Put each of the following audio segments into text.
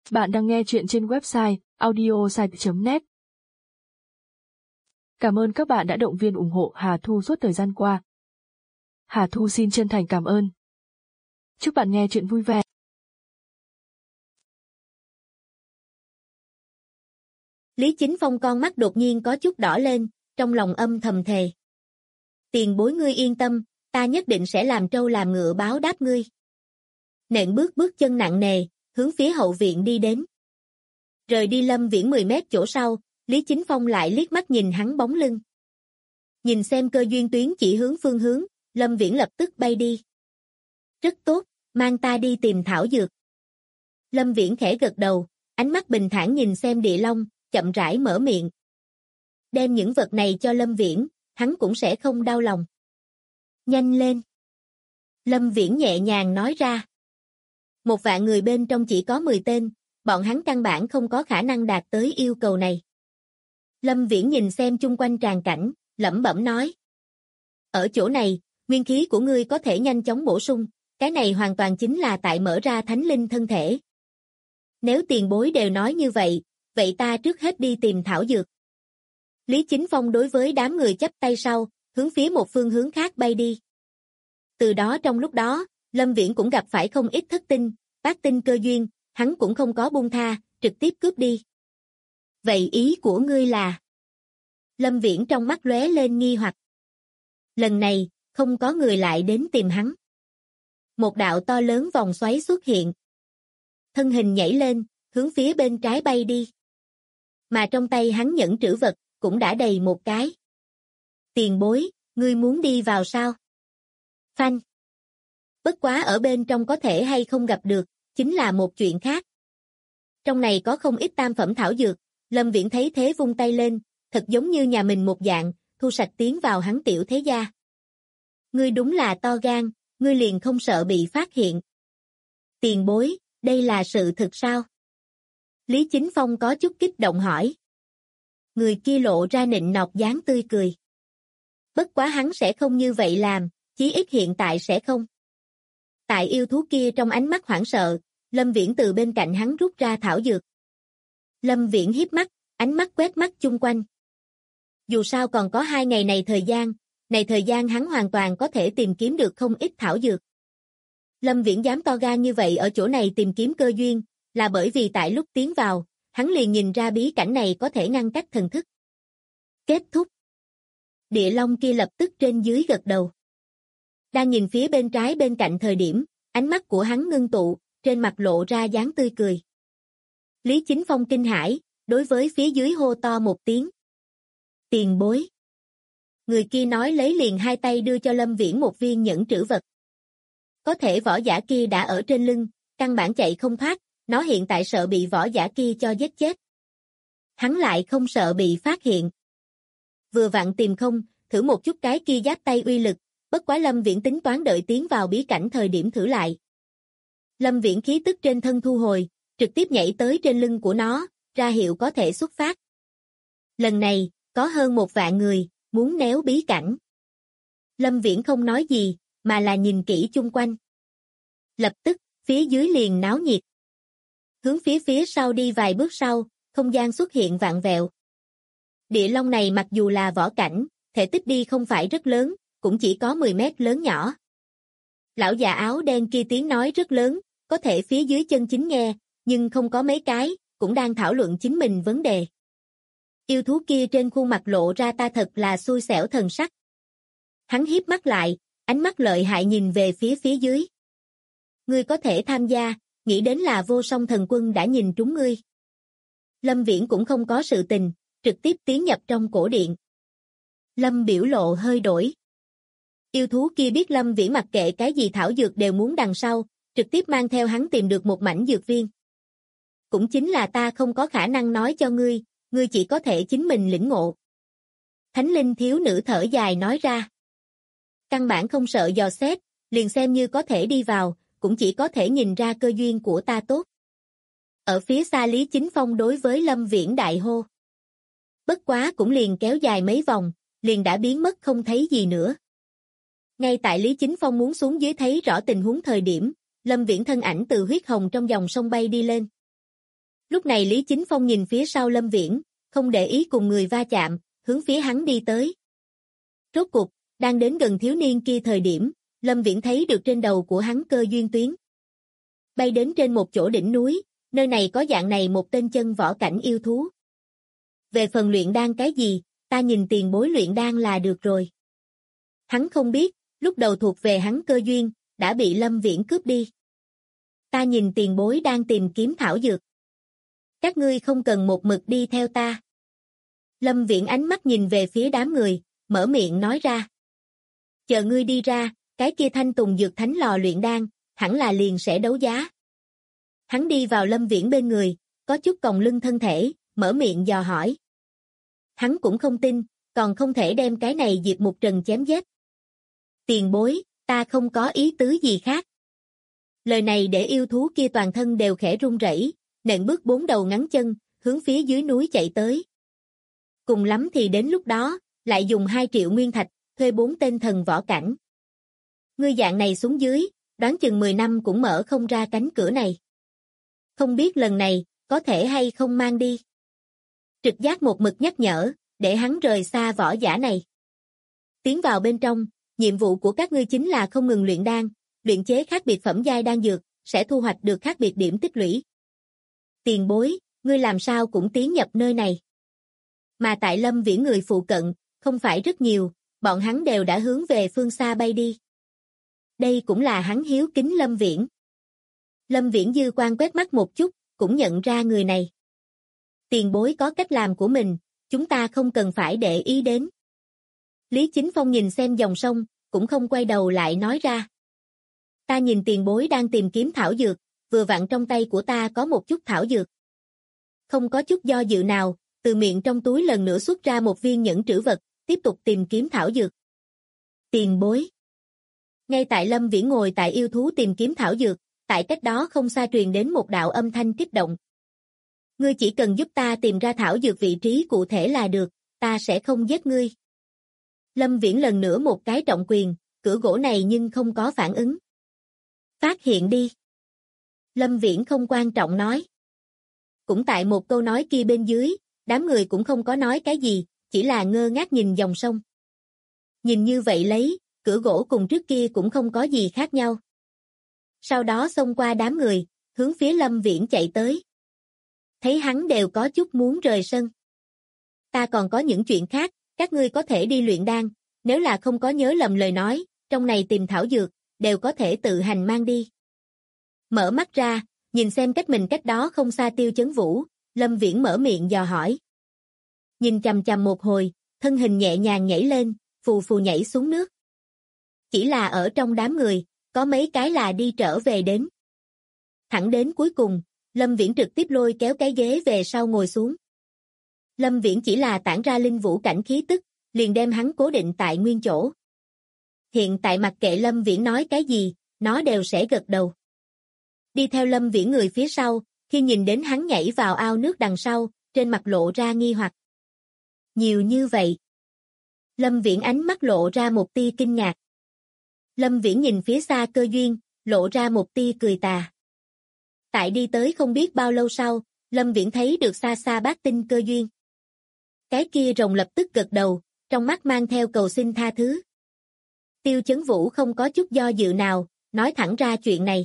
Bạn đang nghe chuyện trên website audiosite.net. Cảm ơn các bạn đã động viên ủng hộ Hà Thu suốt thời gian qua. Hà Thu xin chân thành cảm ơn. Chúc bạn nghe chuyện vui vẻ. Lý Chính Phong con mắt đột nhiên có chút đỏ lên, trong lòng âm thầm thề. Tiền bối ngươi yên tâm, ta nhất định sẽ làm trâu làm ngựa báo đáp ngươi. Nện bước chân nặng nề, hướng phía hậu viện đi đến. Rời đi Lâm Viễn 10 mét chỗ sau, Lý Chính Phong lại liếc mắt nhìn hắn bóng lưng. Nhìn xem cơ duyên tuyến chỉ hướng phương hướng, Lâm Viễn lập tức bay đi. Rất tốt, mang ta đi tìm thảo dược. Lâm Viễn khẽ gật đầu, ánh mắt bình thản nhìn xem Địa Long, chậm rãi mở miệng. Đem những vật này cho Lâm Viễn, hắn cũng sẽ không đau lòng. Nhanh lên. Lâm Viễn nhẹ nhàng nói ra. 1.000.000 người bên trong chỉ có 10 tên, bọn hắn căn bản không có khả năng đạt tới yêu cầu này. Lâm Viễn nhìn xem chung quanh tràng cảnh, lẩm bẩm nói. Ở chỗ này, nguyên khí của ngươi có thể nhanh chóng bổ sung, cái này hoàn toàn chính là tại mở ra thánh linh thân thể. Nếu tiền bối đều nói như vậy, vậy ta trước hết đi tìm thảo dược. Lý Chính Phong đối với đám người chắp tay sau, hướng phía một phương hướng khác bay đi. Từ đó trong lúc đó, Lâm Viễn cũng gặp phải không ít thất tinh, bát tinh cơ duyên, hắn cũng không có buông tha, trực tiếp cướp đi. Vậy ý của ngươi là? Lâm Viễn trong mắt lóe lên nghi hoặc. Lần này, không có người lại đến tìm hắn. Một đạo to lớn vòng xoáy xuất hiện. Thân hình nhảy lên, hướng phía bên trái bay đi. Mà trong tay hắn nhẫn trữ vật, cũng đã đầy một cái. Tiền bối, ngươi muốn đi vào sao? Phanh. Bất quá ở bên trong có thể hay không gặp được, chính là một chuyện khác. Trong này có không ít tam phẩm thảo dược, Lâm Viễn thấy thế vung tay lên, thật giống như nhà mình một dạng, thu sạch tiến vào hắn tiểu thế gia. Ngươi đúng là to gan, ngươi liền không sợ bị phát hiện. Tiền bối, đây là sự thực sao? Lý Chính Phong có chút kích động hỏi. Người kia lộ ra nịnh nọt dáng tươi cười. Bất quá hắn sẽ không như vậy làm, chí ít hiện tại sẽ không. Tại yêu thú kia trong ánh mắt hoảng sợ, Lâm Viễn từ bên cạnh hắn rút ra thảo dược. Lâm Viễn híp mắt, ánh mắt quét mắt chung quanh. Dù sao còn có 2 ngày này thời gian hắn hoàn toàn có thể tìm kiếm được không ít thảo dược. Lâm Viễn dám to gan như vậy ở chỗ này tìm kiếm cơ duyên, là bởi vì tại lúc tiến vào, hắn liền nhìn ra bí cảnh này có thể ngăn cách thần thức. Kết thúc. Địa Long kia lập tức trên dưới gật đầu. Đang nhìn phía bên trái bên cạnh thời điểm, ánh mắt của hắn ngưng tụ, trên mặt lộ ra dáng tươi cười. Lý Chính Phong kinh hãi, đối với phía dưới hô to một tiếng. Tiền bối. Người kia nói lấy liền 2 tay đưa cho Lâm Viễn một viên nhẫn trữ vật. Có thể võ giả kia đã ở trên lưng, căn bản chạy không thoát, nó hiện tại sợ bị võ giả kia cho giết chết. Hắn lại không sợ bị phát hiện. Vừa vặn tìm không, thử một chút cái kia giáp tay uy lực, bất quá Lâm Viễn tính toán đợi tiến vào bí cảnh thời điểm thử lại. Lâm Viễn khí tức trên thân thu hồi, trực tiếp nhảy tới trên lưng của nó, ra hiệu có thể xuất phát. Lần này, có hơn 1.000.000 người, muốn néo bí cảnh. Lâm Viễn không nói gì, mà là nhìn kỹ chung quanh. Lập tức, phía dưới liền náo nhiệt. Hướng phía sau đi vài bước sau, không gian xuất hiện vạn vẹo. Địa Long này mặc dù là võ cảnh, thể tích đi không phải rất lớn, cũng chỉ có 10 mét lớn nhỏ. Lão già áo đen kia tiếng nói rất lớn, có thể phía dưới chân chính nghe, nhưng không có mấy cái, cũng đang thảo luận chính mình vấn đề. Yêu thú kia trên khuôn mặt lộ ra ta thật là xui xẻo thần sắc. Hắn híp mắt lại, ánh mắt lợi hại nhìn về phía dưới. Ngươi có thể tham gia, nghĩ đến là Vô Song Thần Quân đã nhìn trúng ngươi. Lâm Viễn cũng không có sự tình, trực tiếp tiến nhập trong cổ điện. Lâm biểu lộ hơi đổi. Yêu thú kia biết Lâm Viễn mặc kệ cái gì thảo dược đều muốn đằng sau, trực tiếp mang theo hắn tìm được một mảnh dược viên. Cũng chính là ta không có khả năng nói cho ngươi, ngươi chỉ có thể chính mình lĩnh ngộ. Thánh linh thiếu nữ thở dài nói ra. Căn bản không sợ dò xét, liền xem như có thể đi vào, cũng chỉ có thể nhìn ra cơ duyên của ta tốt. Ở phía xa Lý Chính Phong đối với Lâm Viễn đại hô. Bất quá cũng liền kéo dài mấy vòng, liền đã biến mất không thấy gì nữa. Ngay tại Lý Chính Phong muốn xuống dưới thấy rõ tình huống thời điểm, Lâm Viễn thân ảnh từ huyết hồng trong dòng sông bay đi lên. Lúc này Lý Chính Phong nhìn phía sau Lâm Viễn, không để ý cùng người va chạm, hướng phía hắn đi tới. Rốt cuộc, đang đến gần thiếu niên kia thời điểm, Lâm Viễn thấy được trên đầu của hắn cơ duyên tuyến. Bay đến trên một chỗ đỉnh núi, nơi này có dạng này một tên chân võ cảnh yêu thú. Về phần luyện đan cái gì, ta nhìn tiền bối luyện đan là được rồi. Hắn không biết, lúc đầu thuộc về hắn cơ duyên, đã bị Lâm Viễn cướp đi. Ta nhìn tiền bối đang tìm kiếm thảo dược. Các ngươi không cần một mực đi theo ta. Lâm Viễn ánh mắt nhìn về phía đám người, mở miệng nói ra. Chờ ngươi đi ra, cái kia Thanh Tùng dược thánh lò luyện đan, hẳn là liền sẽ đấu giá. Hắn đi vào Lâm Viễn bên người, có chút còng lưng thân thể, mở miệng dò hỏi. Hắn cũng không tin, còn không thể đem cái này Diệp Mục Trần chém giết. Tiền bối, ta không có ý tứ gì khác. Lời này để yêu thú kia toàn thân đều khẽ run rẩy, nện bước 4 đầu ngắn chân, hướng phía dưới núi chạy tới. Cùng lắm thì đến lúc đó, lại dùng 2 triệu nguyên thạch, thuê 4 tên thần võ cảnh. Ngươi dạng này xuống dưới, đoán chừng 10 năm cũng mở không ra cánh cửa này. Không biết lần này, có thể hay không mang đi. Trực giác một mực nhắc nhở, để hắn rời xa võ giả này. Tiến vào bên trong, nhiệm vụ của các ngươi chính là không ngừng luyện đan, luyện chế khác biệt phẩm giai đan dược, sẽ thu hoạch được khác biệt điểm tích lũy. Tiền bối, ngươi làm sao cũng tiến nhập nơi này. Mà tại Lâm Viễn người phụ cận, không phải rất nhiều, bọn hắn đều đã hướng về phương xa bay đi. Đây cũng là hắn hiếu kính Lâm Viễn. Lâm Viễn dư quan quét mắt một chút, cũng nhận ra người này. Tiền bối có cách làm của mình, chúng ta không cần phải để ý đến. Lý Chính Phong nhìn xem dòng sông, cũng không quay đầu lại nói ra. Ta nhìn tiền bối đang tìm kiếm thảo dược, vừa vặn trong tay của ta có một chút thảo dược. Không có chút do dự nào, từ miệng trong túi lần nữa xuất ra một viên nhẫn trữ vật, tiếp tục tìm kiếm thảo dược. Tiền bối. Ngay tại Lâm Viễn ngồi tại yêu thú tìm kiếm thảo dược, tại cách đó không xa truyền đến một đạo âm thanh kích động. Ngươi chỉ cần giúp ta tìm ra thảo dược vị trí cụ thể là được, ta sẽ không giết ngươi. Lâm Viễn lần nữa một cái trọng quyền, cửa gỗ này nhưng không có phản ứng. Phát hiện đi. Lâm Viễn không quan trọng nói. Cũng tại một câu nói kia bên dưới, đám người cũng không có nói cái gì, chỉ là ngơ ngác nhìn dòng sông. Nhìn như vậy lấy, cửa gỗ cùng trước kia cũng không có gì khác nhau. Sau đó xông qua đám người, hướng phía Lâm Viễn chạy tới. Thấy hắn đều có chút muốn rời sân. Ta còn có những chuyện khác, các ngươi có thể đi luyện đan, nếu là không có nhớ lầm lời nói, trong này tìm thảo dược, đều có thể tự hành mang đi. Mở mắt ra, nhìn xem cách mình cách đó không xa Tiêu Chấn Vũ, Lâm Viễn mở miệng dò hỏi. Nhìn chằm chằm một hồi, thân hình nhẹ nhàng nhảy lên, phù phù nhảy xuống nước. Chỉ là ở trong đám người, có mấy cái là đi trở về đến. Thẳng đến cuối cùng, Lâm Viễn trực tiếp lôi kéo cái ghế về sau ngồi xuống. Lâm Viễn chỉ là tản ra linh vũ cảnh khí tức, liền đem hắn cố định tại nguyên chỗ. Hiện tại mặc kệ Lâm Viễn nói cái gì, nó đều sẽ gật đầu. Đi theo Lâm Viễn người phía sau, khi nhìn đến hắn nhảy vào ao nước đằng sau, trên mặt lộ ra nghi hoặc. Nhiều như vậy. Lâm Viễn ánh mắt lộ ra một tia kinh ngạc. Lâm Viễn nhìn phía xa Cơ Duyên, lộ ra một tia cười tà. Tại đi tới không biết bao lâu sau, Lâm Viễn thấy được xa xa bát tinh Cơ Duyên. Cái kia rồng lập tức gật đầu, trong mắt mang theo cầu xin tha thứ. Tiêu Chấn Vũ không có chút do dự nào, nói thẳng ra chuyện này.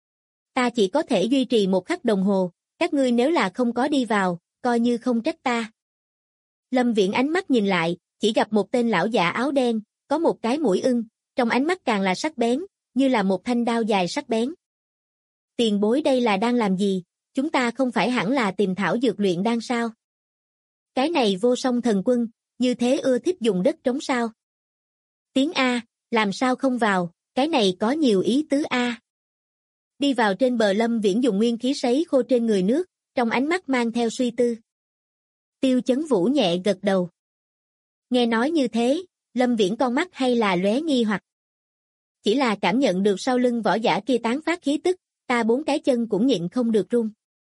Ta chỉ có thể duy trì 1 khắc đồng hồ, các ngươi nếu là không có đi vào, coi như không trách ta. Lâm Viễn ánh mắt nhìn lại, chỉ gặp một tên lão giả áo đen, có một cái mũi ưng, trong ánh mắt càng là sắc bén, như là một thanh đao dài sắc bén. Tiền bối đây là đang làm gì, chúng ta không phải hẳn là tìm thảo dược luyện đan sao? Cái này Vô Song Thần Quân, như thế ưa thích dùng đất trống sao? Tiếng A, làm sao không vào, cái này có nhiều ý tứ A. Đi vào trên bờ Lâm Viễn dùng nguyên khí sấy khô trên người nước, trong ánh mắt mang theo suy tư. Tiêu Chấn Vũ nhẹ gật đầu. Nghe nói như thế, Lâm Viễn con mắt hay là lóe nghi hoặc. Chỉ là cảm nhận được sau lưng võ giả kia tán phát khí tức, ta 4 cái chân cũng nhịn không được run.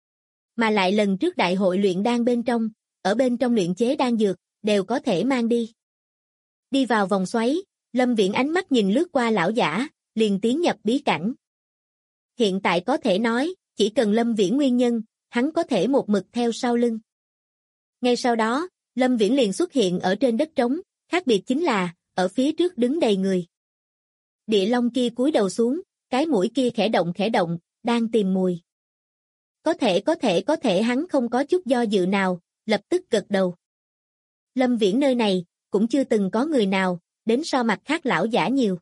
Mà lại lần trước đại hội luyện đan bên trong, ở bên trong luyện chế đan dược, đều có thể mang đi. Đi vào vòng xoáy, Lâm Viễn ánh mắt nhìn lướt qua lão giả, liền tiến nhập bí cảnh. Hiện tại có thể nói, chỉ cần Lâm Viễn nguyên nhân, hắn có thể một mực theo sau lưng. Ngay sau đó, Lâm Viễn liền xuất hiện ở trên đất trống, khác biệt chính là, ở phía trước đứng đầy người. Địa long kia cúi đầu xuống, cái mũi kia khẽ động, đang tìm mùi. Có thể hắn không có chút do dự nào, lập tức gật đầu. Lâm Viễn nơi này, cũng chưa từng có người nào, đến so mặt khác lão giả nhiều.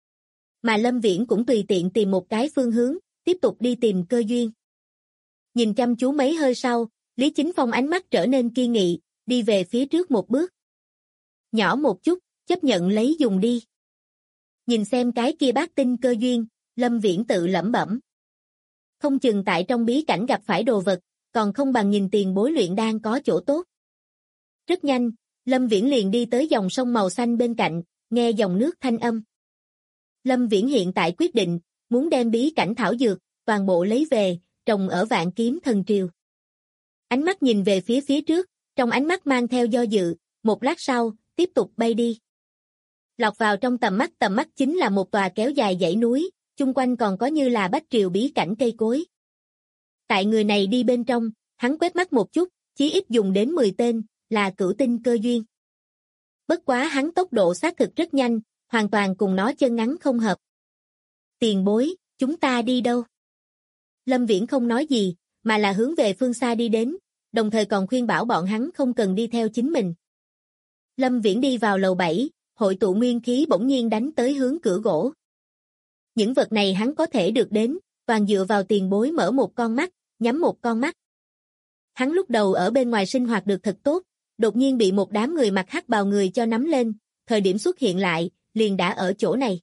Mà Lâm Viễn cũng tùy tiện tìm một cái phương hướng, tiếp tục đi tìm cơ duyên. Nhìn chăm chú mấy hơi sau, Lý Chính Phong ánh mắt trở nên kiên nghị, đi về phía trước một bước. Nhỏ một chút, chấp nhận lấy dùng đi. Nhìn xem cái kia bát tinh cơ duyên, Lâm Viễn tự lẩm bẩm. Không chừng tại trong bí cảnh gặp phải đồ vật, còn không bằng nhìn tiền bối luyện đan có chỗ tốt. Rất nhanh, Lâm Viễn liền đi tới dòng sông màu xanh bên cạnh, nghe dòng nước thanh âm. Lâm Viễn hiện tại quyết định, muốn đem bí cảnh thảo dược, toàn bộ lấy về, trồng ở Vạn Kiếm Thần Triều. Ánh mắt nhìn về phía trước, trong ánh mắt mang theo do dự, một lát sau, tiếp tục bay đi. Lọt vào trong tầm mắt chính là một tòa kéo dài dãy núi, chung quanh còn có như là bách triều bí cảnh cây cối. Tại người này đi bên trong, hắn quét mắt một chút, chí ít dùng đến 10 tên, là cửu tinh cơ duyên. Bất quá hắn tốc độ xác thực rất nhanh, hoàn toàn cùng nó chân ngắn không hợp. Tiền bối, chúng ta đi đâu? Lâm Viễn không nói gì, mà là hướng về phương xa đi đến, đồng thời còn khuyên bảo bọn hắn không cần đi theo chính mình. Lâm Viễn đi vào lầu 7, hội tụ nguyên khí bỗng nhiên đánh tới hướng cửa gỗ. Những vật này hắn có thể được đến, toàn dựa vào tiền bối mở một con mắt, nhắm một con mắt. Hắn lúc đầu ở bên ngoài sinh hoạt được thật tốt, đột nhiên bị một đám người mặc hắc bào người cho nắm lên, thời điểm xuất hiện lại, liền đã ở chỗ này.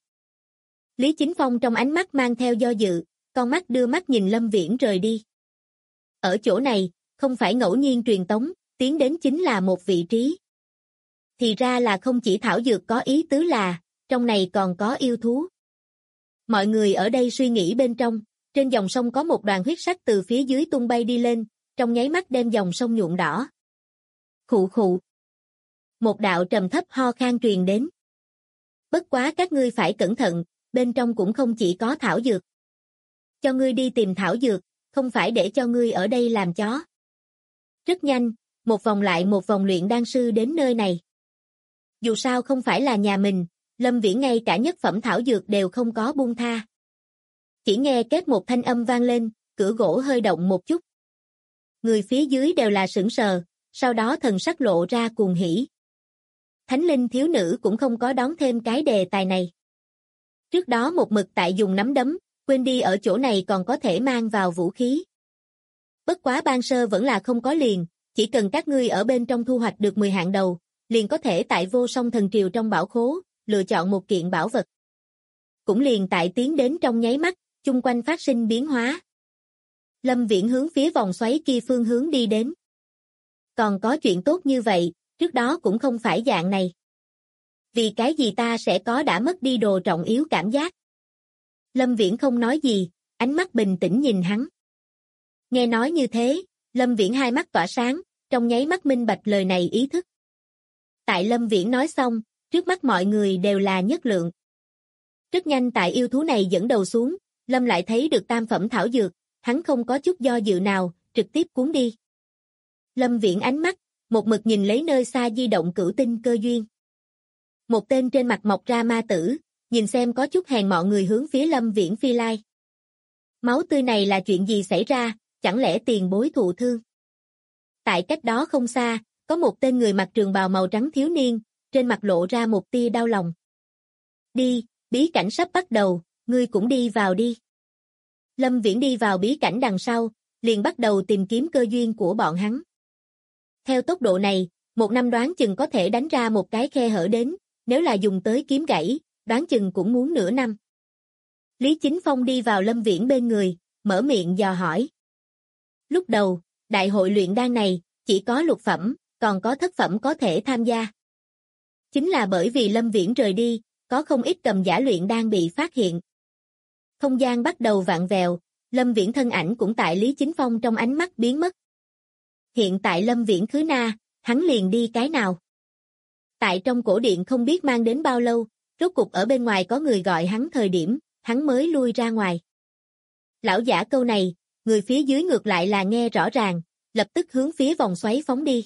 Lý Chính Phong trong ánh mắt mang theo do dự, con mắt đưa mắt nhìn Lâm Viễn rời đi. Ở chỗ này, không phải ngẫu nhiên truyền tống, tiến đến chính là một vị trí. Thì ra là không chỉ thảo dược có ý tứ là, trong này còn có yêu thú. Mọi người ở đây suy nghĩ bên trong, trên dòng sông có một đoàn huyết sắc từ phía dưới tung bay đi lên, trong nháy mắt đem dòng sông nhuộm đỏ. Khụ khụ. Một đạo trầm thấp ho khan truyền đến. Bất quá các ngươi phải cẩn thận, bên trong cũng không chỉ có thảo dược. Cho ngươi đi tìm thảo dược, không phải để cho ngươi ở đây làm chó. Rất nhanh, một vòng lại một vòng luyện đan sư đến nơi này. Dù sao không phải là nhà mình, Lâm Viễn ngay cả nhất phẩm thảo dược đều không có buông tha. Chỉ nghe kết một thanh âm vang lên, cửa gỗ hơi động một chút. Người phía dưới đều là sững sờ, sau đó thần sắc lộ ra cuồng hỉ. Thánh linh thiếu nữ cũng không có đón thêm cái đề tài này. Trước đó một mực tại dùng nắm đấm, quên đi ở chỗ này còn có thể mang vào vũ khí. Bất quá ban sơ vẫn là không có liền, chỉ cần các ngươi ở bên trong thu hoạch được 10 hạng đầu, liền có thể tại Vô Song Thần Triều trong bảo khố, lựa chọn một kiện bảo vật. Cũng liền tại tiến đến trong nháy mắt, chung quanh phát sinh biến hóa. Lâm Viễn hướng phía vòng xoáy kia phương hướng đi đến. Còn có chuyện tốt như vậy, trước đó cũng không phải dạng này. Vì cái gì ta sẽ có đã mất đi đồ trọng yếu cảm giác? Lâm Viễn không nói gì, ánh mắt bình tĩnh nhìn hắn. Nghe nói như thế, Lâm Viễn hai mắt tỏa sáng, trong nháy mắt minh bạch lời này ý thức. Tại Lâm Viễn nói xong, trước mắt mọi người đều là nhất lượng. Rất nhanh tại yêu thú này dẫn đầu xuống, Lâm lại thấy được tam phẩm thảo dược, hắn không có chút do dự nào, trực tiếp cuốn đi. Lâm Viễn ánh mắt, một mực nhìn lấy nơi xa di động cửu tinh cơ duyên. Một tên trên mặt mọc ra ma tử, nhìn xem có chút hèn mọn người hướng phía Lâm Viễn phi lai. Máu tươi này là chuyện gì xảy ra, chẳng lẽ tiền bối thụ thương? Tại cách đó không xa, có một tên người mặc trường bào màu trắng thiếu niên, trên mặt lộ ra một tia đau lòng. Đi, bí cảnh sắp bắt đầu, ngươi cũng đi vào đi. Lâm Viễn đi vào bí cảnh đằng sau, liền bắt đầu tìm kiếm cơ duyên của bọn hắn. Theo tốc độ này, một năm đoán chừng có thể đánh ra một cái khe hở đến, nếu là dùng tới kiếm gãy, đoán chừng cũng muốn nửa năm. Lý Chính Phong đi vào Lâm Viễn bên người, mở miệng dò hỏi. Lúc đầu, đại hội luyện đan này, chỉ có lục phẩm, còn có thất phẩm có thể tham gia. Chính là bởi vì Lâm Viễn rời đi, có không ít cầm giả luyện đan bị phát hiện. Không gian bắt đầu vặn vẹo, Lâm Viễn thân ảnh cũng tại Lý Chính Phong trong ánh mắt biến mất. Hiện tại Lâm Viễn khứ na, hắn liền đi cái nào? Tại trong cổ điện không biết mang đến bao lâu, rốt cục ở bên ngoài có người gọi hắn thời điểm, hắn mới lui ra ngoài. Lão giả câu này, người phía dưới ngược lại là nghe rõ ràng, lập tức hướng phía vòng xoáy phóng đi.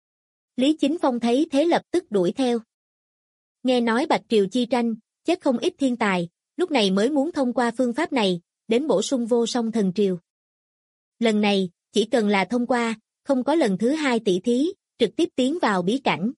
Lý Chính Phong thấy thế lập tức đuổi theo. Nghe nói Bạch Triều chi tranh, chết không ít thiên tài, lúc này mới muốn thông qua phương pháp này, đến bổ sung vô song thần triều. Lần này, chỉ cần là thông qua, không có lần thứ hai tỷ thí, trực tiếp tiến vào bí cảnh.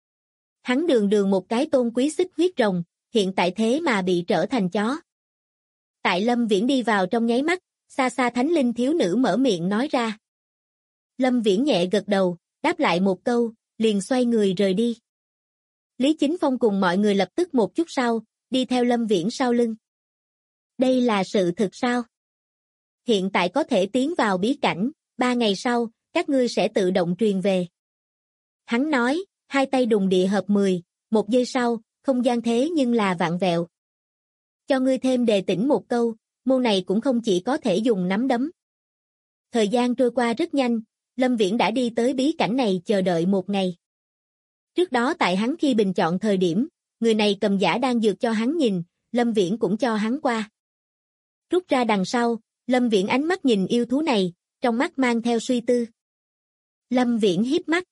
Hắn đường đường một cái tôn quý xích huyết rồng, hiện tại thế mà bị trở thành chó. Tại Lâm Viễn đi vào trong nháy mắt, xa xa thánh linh thiếu nữ mở miệng nói ra. Lâm Viễn nhẹ gật đầu, đáp lại một câu, liền xoay người rời đi. Lý Chính Phong cùng mọi người lập tức một chút sau, đi theo Lâm Viễn sau lưng. Đây là sự thực sao? Hiện tại có thể tiến vào bí cảnh, 3 ngày sau, các ngươi sẽ tự động truyền về. Hắn nói, hai tay đùng địa hợp 10, 1 giây sau, không gian thế nhưng là vạn vẹo. Cho ngươi thêm đề tỉnh một câu, môn này cũng không chỉ có thể dùng nắm đấm. Thời gian trôi qua rất nhanh, Lâm Viễn đã đi tới bí cảnh này chờ đợi 1 ngày. Trước đó tại hắn khi bình chọn thời điểm, người này cầm giả đang dược cho hắn nhìn, Lâm Viễn cũng cho hắn qua. Rút ra đằng sau, Lâm Viễn ánh mắt nhìn yêu thú này, trong mắt mang theo suy tư. Lâm Viễn híp mắt.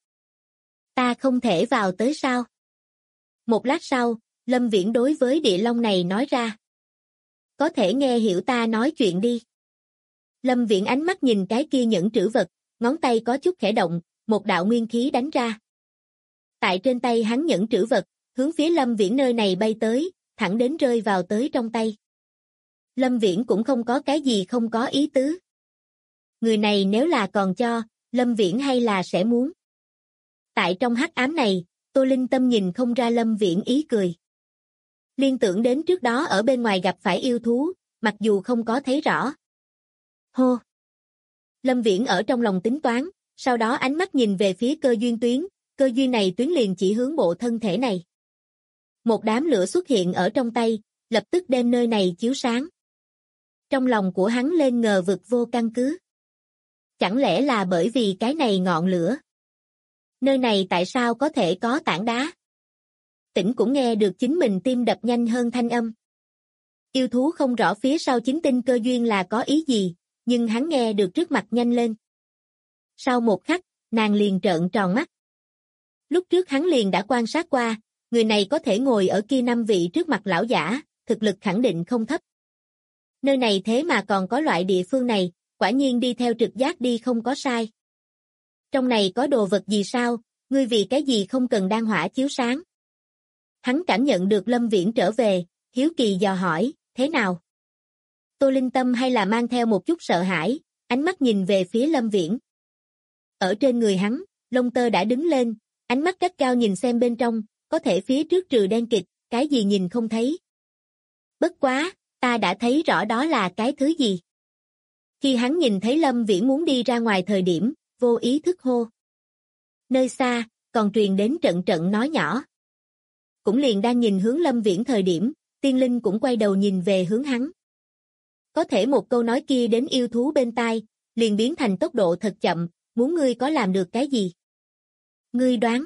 Ta không thể vào tới sao? Một lát sau, Lâm Viễn đối với địa long này nói ra. Có thể nghe hiểu ta nói chuyện đi. Lâm Viễn ánh mắt nhìn cái kia nhẫn trữ vật, ngón tay có chút khẽ động, một đạo nguyên khí đánh ra. Tại trên tay hắn nhẫn trữ vật, hướng phía Lâm Viễn nơi này bay tới, thẳng đến rơi vào tới trong tay. Lâm Viễn cũng không có cái gì không có ý tứ. Người này nếu là còn cho, Lâm Viễn hay là sẽ muốn. Tại trong hắc ám này, Tô Linh Tâm nhìn không ra Lâm Viễn ý cười. Liên tưởng đến trước đó ở bên ngoài gặp phải yêu thú, mặc dù không có thấy rõ. Hô! Lâm Viễn ở trong lòng tính toán, sau đó ánh mắt nhìn về phía cơ duyên tuyến, cơ duyên này tuyến liền chỉ hướng bộ thân thể này. Một đám lửa xuất hiện ở trong tay, lập tức đem nơi này chiếu sáng. Trong lòng của hắn lên ngờ vực vô căn cứ. Chẳng lẽ là bởi vì cái này ngọn lửa? Nơi này tại sao có thể có tảng đá? Tỉnh cũng nghe được chính mình tim đập nhanh hơn thanh âm. Yêu thú không rõ phía sau chính tinh cơ duyên là có ý gì, nhưng hắn nghe được trước mặt nhanh lên. Sau một khắc, nàng liền trợn tròn mắt. Lúc trước hắn liền đã quan sát qua, người này có thể ngồi ở kia 5 vị trước mặt lão giả, thực lực khẳng định không thấp. Nơi này thế mà còn có loại địa phương này, quả nhiên đi theo trực giác đi không có sai. Trong này có đồ vật gì sao, ngươi vì cái gì không cần đan hỏa chiếu sáng? Hắn cảm nhận được Lâm Viễn trở về, hiếu kỳ dò hỏi, thế nào? Tô Linh Tâm hay là mang theo một chút sợ hãi, ánh mắt nhìn về phía Lâm Viễn. Ở trên người hắn, lông tơ đã đứng lên, ánh mắt gắt cao nhìn xem bên trong, có thể phía trước trừ đen kịt, cái gì nhìn không thấy. Bất quá, ta đã thấy rõ đó là cái thứ gì. Khi hắn nhìn thấy Lâm Viễn muốn đi ra ngoài thời điểm, vô ý thức hô. Nơi xa, còn truyền đến trận trận nói nhỏ. Cũng liền đang nhìn hướng Lâm Viễn thời điểm, tiên linh cũng quay đầu nhìn về hướng hắn. Có thể một câu nói kia đến yêu thú bên tai, liền biến thành tốc độ thật chậm, muốn ngươi có làm được cái gì? Ngươi đoán.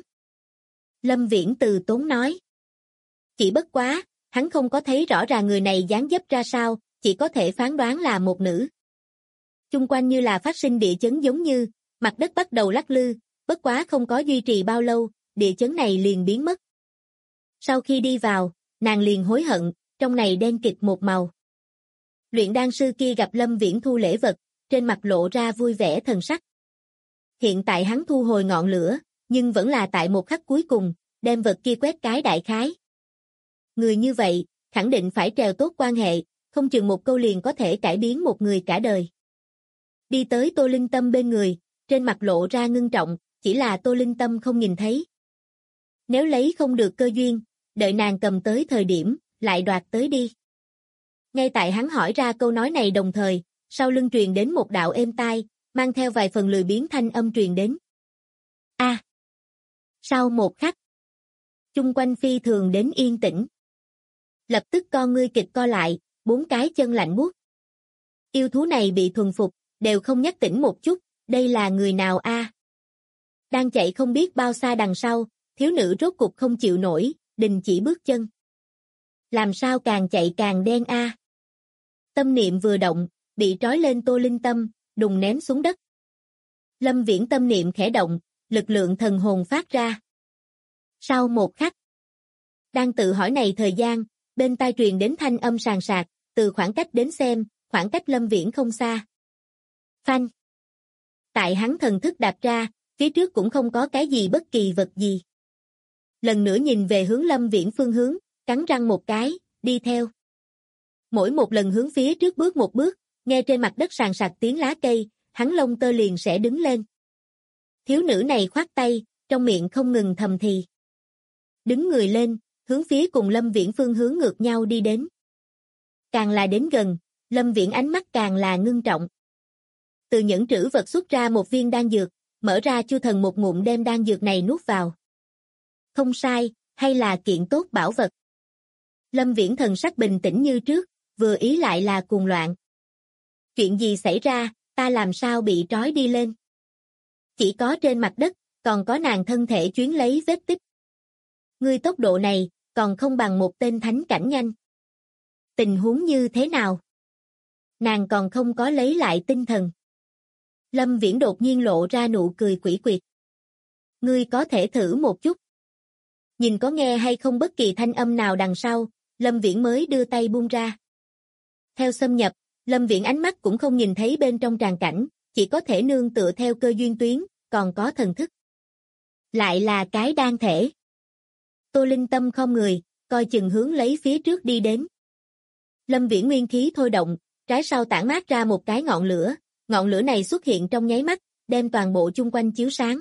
Lâm Viễn từ tốn nói. Chỉ bất quá, hắn không có thấy rõ ràng người này dáng dấp ra sao, chỉ có thể phán đoán là một nữ. Chung quanh như là phát sinh địa chấn giống như, mặt đất bắt đầu lắc lư, bất quá không có duy trì bao lâu, địa chấn này liền biến mất. Sau khi đi vào, nàng liền hối hận, trong này đen kịt một màu. Luyện đan sư kia gặp Lâm Viễn thu lễ vật, trên mặt lộ ra vui vẻ thần sắc. Hiện tại hắn thu hồi ngọn lửa, nhưng vẫn là tại một khắc cuối cùng, đem vật kia quét cái đại khái. Người như vậy, khẳng định phải trèo tốt quan hệ, không chừng một câu liền có thể cải biến một người cả đời. Đi tới Tô Linh Tâm bên người, trên mặt lộ ra ngưng trọng, chỉ là Tô Linh Tâm không nhìn thấy. Nếu lấy không được cơ duyên, đợi nàng cầm tới thời điểm, lại đoạt tới đi. Ngay tại hắn hỏi ra câu nói này đồng thời, sau lưng truyền đến một đạo êm tai, mang theo vài phần lười biếng thanh âm truyền đến. A. Sau một khắc, chung quanh phi thường đến yên tĩnh. Lập tức con ngươi kịch co lại, 4 cái chân lạnh buốt. Yêu thú này bị thuần phục, đều không nhắc tỉnh một chút, đây là người nào a? Đang chạy không biết bao xa đằng sau, thiếu nữ rốt cục không chịu nổi, đình chỉ bước chân. Làm sao càng chạy càng đen a? Tâm niệm vừa động, bị trói lên Tô Linh Tâm, đùng ném xuống đất. Lâm Viễn tâm niệm khẽ động, lực lượng thần hồn phát ra. Sau một khắc, đang tự hỏi này thời gian, bên tai truyền đến thanh âm sàn sạc, từ khoảng cách đến xem, khoảng cách Lâm Viễn không xa. Phanh. Tại hắn thần thức đạp ra, phía trước cũng không có cái gì bất kỳ vật gì. Lần nữa nhìn về hướng Lâm Viễn phương hướng, cắn răng một cái, đi theo. Mỗi một lần hướng phía trước bước một bước, nghe trên mặt đất sàn sạc tiếng lá cây, hắn lông tơ liền sẽ đứng lên. Thiếu nữ này khoát tay, trong miệng không ngừng thầm thì. Đứng người lên, hướng phía cùng Lâm Viễn phương hướng ngược nhau đi đến. Càng là đến gần, Lâm Viễn ánh mắt càng là ngưng trọng. Từ nhẫn trữ vật xuất ra một viên đan dược, mở ra chu thần một ngụm đem đan dược này nuốt vào. Không sai, hay là kiện tốt bảo vật. Lâm Viễn thần sắc bình tĩnh như trước, vừa ý lại là cuồng loạn. Chuyện gì xảy ra, ta làm sao bị trói đi lên? Chỉ có trên mặt đất, còn có nàng thân thể chuyến lấy vết tích. Ngươi tốc độ này, còn không bằng một tên thánh cảnh nhanh. Tình huống như thế nào? Nàng còn không có lấy lại tinh thần. Lâm Viễn đột nhiên lộ ra nụ cười quỷ quyệt. Ngươi có thể thử một chút. Nhìn có nghe hay không bất kỳ thanh âm nào đằng sau, Lâm Viễn mới đưa tay buông ra. Theo xâm nhập, Lâm Viễn ánh mắt cũng không nhìn thấy bên trong tràng cảnh, chỉ có thể nương tựa theo cơ duyên tuyến, còn có thần thức. Lại là cái đan thể. Tô Linh Tâm không người, coi chừng hướng lấy phía trước đi đến. Lâm Viễn nguyên khí thôi động, trái sau tản mát ra một cái ngọn lửa này xuất hiện trong nháy mắt, đem toàn bộ chung quanh chiếu sáng.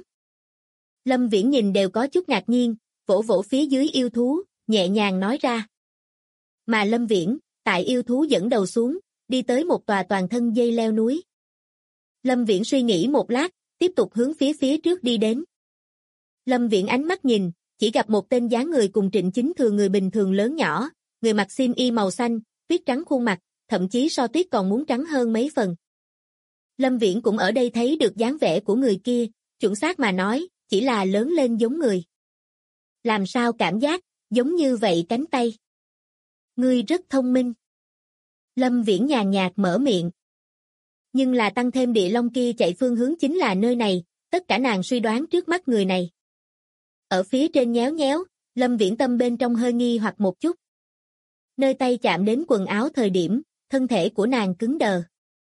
Lâm Viễn nhìn đều có chút ngạc nhiên, vỗ vỗ phía dưới yêu thú, nhẹ nhàng nói ra. Mà Lâm Viễn, tại yêu thú dẫn đầu xuống, đi tới một tòa toàn thân dây leo núi. Lâm Viễn suy nghĩ một lát, tiếp tục hướng phía trước đi đến. Lâm Viễn ánh mắt nhìn, chỉ gặp một tên dáng người cùng Trịnh Chính Thường người bình thường lớn nhỏ, người mặc xiêm y màu xanh, tuyết trắng khuôn mặt, thậm chí so tuyết còn muốn trắng hơn mấy phần. Lâm Viễn cũng ở đây thấy được dáng vẻ của người kia, chuẩn xác mà nói, chỉ là lớn lên giống người. Làm sao cảm giác, giống như vậy cánh tay. Ngươi rất thông minh. Lâm Viễn nhàn nhạt mở miệng. Nhưng là tăng thêm địa long kia chạy phương hướng chính là nơi này, tất cả nàng suy đoán trước mắt người này. Ở phía trên nhéo nhéo, Lâm Viễn tâm bên trong hơi nghi hoặc một chút. Nơi tay chạm đến quần áo thời điểm, thân thể của nàng cứng đờ.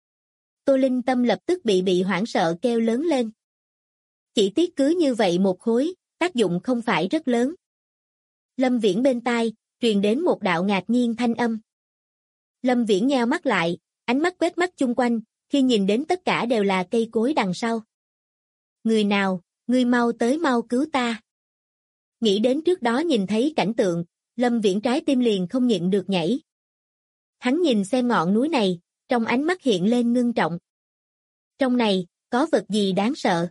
Tô Linh Tâm lập tức bị hoảng sợ kêu lớn lên. Chỉ tiếc cứ như vậy một khối, tác dụng không phải rất lớn. Lâm Viễn bên tai, truyền đến một đạo ngạc nhiên thanh âm. Lâm Viễn nheo mắt lại, ánh mắt quét mắt chung quanh, khi nhìn đến tất cả đều là cây cối đằng sau. Người nào, ngươi mau tới mau cứu ta. Nghĩ đến trước đó nhìn thấy cảnh tượng, Lâm Viễn trái tim liền không nhịn được nhảy. Hắn nhìn xem ngọn núi này, trong ánh mắt hiện lên ngưng trọng. Trong này, có vật gì đáng sợ?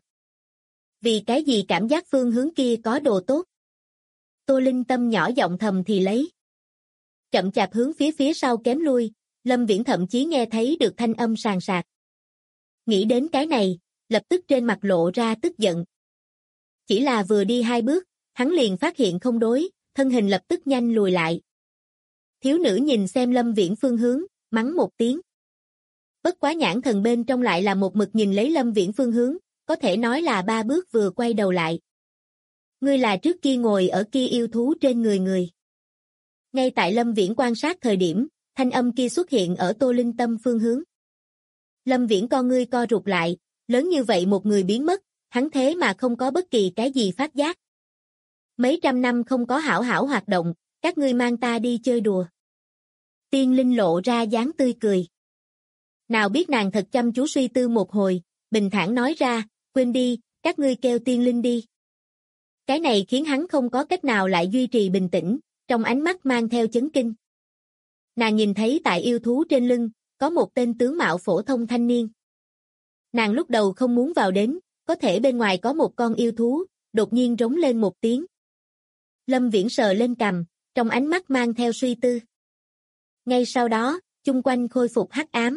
Vì cái gì cảm giác phương hướng kia có đồ tốt? Tô Linh Tâm nhỏ giọng thầm thì lấy. Chậm chạp hướng phía sau kém lui, Lâm Viễn thậm chí nghe thấy được thanh âm sàn sạc. Nghĩ đến cái này, lập tức trên mặt lộ ra tức giận. Chỉ là vừa đi 2 bước, hắn liền phát hiện không đối, thân hình lập tức nhanh lùi lại. Thiếu nữ nhìn xem Lâm Viễn phương hướng, mắng một tiếng. Bất quá nhãn thần bên trong lại là một mực nhìn lấy Lâm Viễn phương hướng, có thể nói là 3 bước vừa quay đầu lại. Ngươi là trước kia ngồi ở kia yêu thú trên người. Ngay tại Lâm Viễn quan sát thời điểm, thanh âm kia xuất hiện ở Tô Linh Tâm phương hướng. Lâm Viễn con ngươi co rụt lại, lớn như vậy một người biến mất, hắn thế mà không có bất kỳ cái gì phát giác. Mấy trăm năm không có hảo hảo hoạt động, các ngươi mang ta đi chơi đùa. Tiên Linh lộ ra dáng tươi cười. Nào biết nàng thật chăm chú suy tư một hồi, bình thản nói ra, quên đi, các ngươi kêu Tiên Linh đi. Cái này khiến hắn không có cách nào lại duy trì bình tĩnh, trong ánh mắt mang theo chấn kinh. Nàng nhìn thấy tại yêu thú trên lưng, có một tên tướng mạo phổ thông thanh niên. Nàng lúc đầu không muốn vào đến, có thể bên ngoài có một con yêu thú, đột nhiên rống lên một tiếng. Lâm Viễn sờ lên cằm, trong ánh mắt mang theo suy tư. Ngay sau đó, chung quanh khôi phục hắc ám.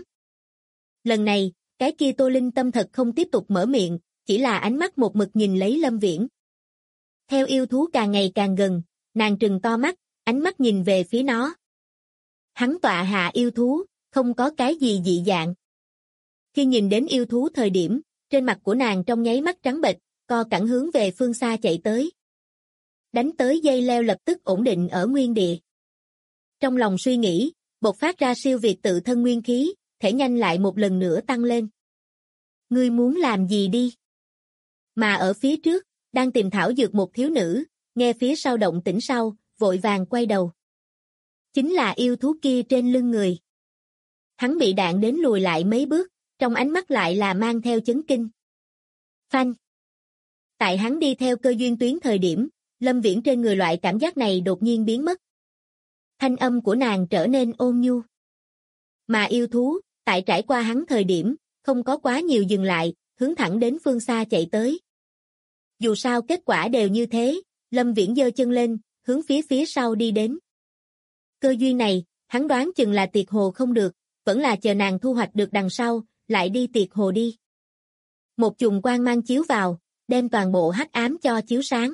Lần này, cái kia Tô Linh Tâm thật không tiếp tục mở miệng, chỉ là ánh mắt một mực nhìn lấy Lâm Viễn. Theo yêu thú càng ngày càng gần, nàng trừng to mắt, ánh mắt nhìn về phía nó. Hắn tọa hạ yêu thú, không có cái gì dị dạng. Khi nhìn đến yêu thú thời điểm, trên mặt của nàng trong nháy mắt trắng bệch, co cẳng hướng về phương xa chạy tới. Đánh tới dây leo lập tức ổn định ở nguyên địa. Trong lòng suy nghĩ, bộc phát ra siêu việt tự thân nguyên khí, thể nhanh lại một lần nữa tăng lên. Ngươi muốn làm gì đi? Mà ở phía trước, đang tìm thảo dược một thiếu nữ, nghe phía sau động tĩnh sau, vội vàng quay đầu. Chính là yêu thú kia trên lưng người. Hắn bị đạn đến lùi lại mấy bước, trong ánh mắt lại là mang theo chấn kinh. Phanh. Tại hắn đi theo cơ duyên tuyến thời điểm, Lâm Viễn trên người loại cảm giác này đột nhiên biến mất. Thanh âm của nàng trở nên ôn nhu. Mà yêu thú, tại trải qua hắn thời điểm, không có quá nhiều dừng lại, hướng thẳng đến phương xa chạy tới. Dù sao kết quả đều như thế, Lâm Viễn giơ chân lên, hướng phía sau đi đến. Cơ duyên này, hắn đoán chừng là tiệt hồ không được, vẫn là chờ nàng thu hoạch được đằng sau, lại đi tiệt hồ đi. Một chùm quang mang chiếu vào, đem toàn bộ hắc ám cho chiếu sáng.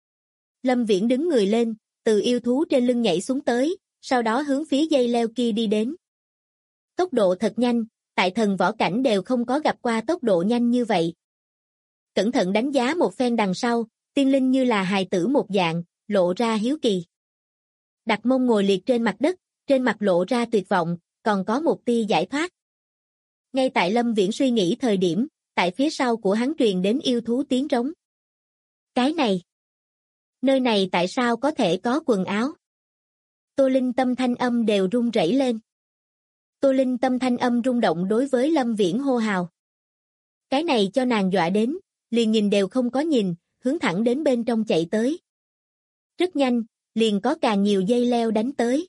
Lâm Viễn đứng người lên, từ yêu thú trên lưng nhảy xuống tới, sau đó hướng phía dây leo kia đi đến. Tốc độ thật nhanh, tại thần võ cảnh đều không có gặp qua tốc độ nhanh như vậy. Cẩn thận đánh giá một phen đằng sau, tiên linh như là hài tử một dạng, lộ ra hiếu kỳ. Đặt mông ngồi liệt trên mặt đất, trên mặt lộ ra tuyệt vọng, còn có một tia giải thoát. Ngay tại Lâm Viễn suy nghĩ thời điểm, tại phía sau của hắn truyền đến yêu thú tiếng trống. Cái này! Nơi này tại sao có thể có quần áo? Tô Linh Tâm thanh âm đều run rẩy lên. Tô Linh Tâm thanh âm rung động đối với Lâm Viễn hô hào. Cái này cho nàng dọa đến, liền nhìn đều không có nhìn, hướng thẳng đến bên trong chạy tới. Rất nhanh, liền có càng nhiều dây leo đánh tới.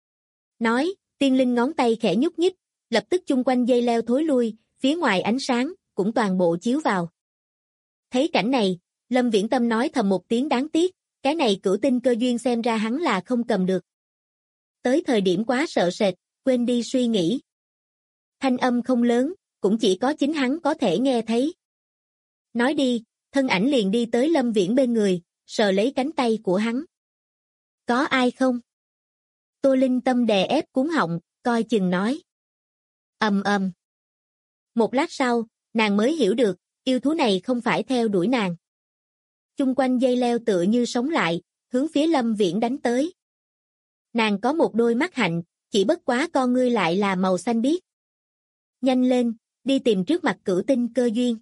Nói, tiên linh ngón tay khẽ nhúc nhích, lập tức chung quanh dây leo thối lui, phía ngoài ánh sáng, cũng toàn bộ chiếu vào. Thấy cảnh này, Lâm Viễn Tâm nói thầm một tiếng đáng tiếc, cái này cửu tinh cơ duyên xem ra hắn là không cầm được. Tới thời điểm quá sợ sệt, quên đi suy nghĩ. Thanh âm không lớn, cũng chỉ có chính hắn có thể nghe thấy. Nói đi, thân ảnh liền đi tới Lâm Viễn bên người, sờ lấy cánh tay của hắn. Có ai không? Tô Linh Tâm đè ép cuống họng, coi chừng nói. Ầm ầm. Một lát sau, nàng mới hiểu được, yêu thú này không phải theo đuổi nàng. Chung quanh dây leo tựa như sống lại, hướng phía Lâm Viễn đánh tới. Nàng có một đôi mắt hạnh, chỉ bất quá con ngươi lại là màu xanh biếc. Nhanh lên, đi tìm trước mặt cửu tinh cơ duyên.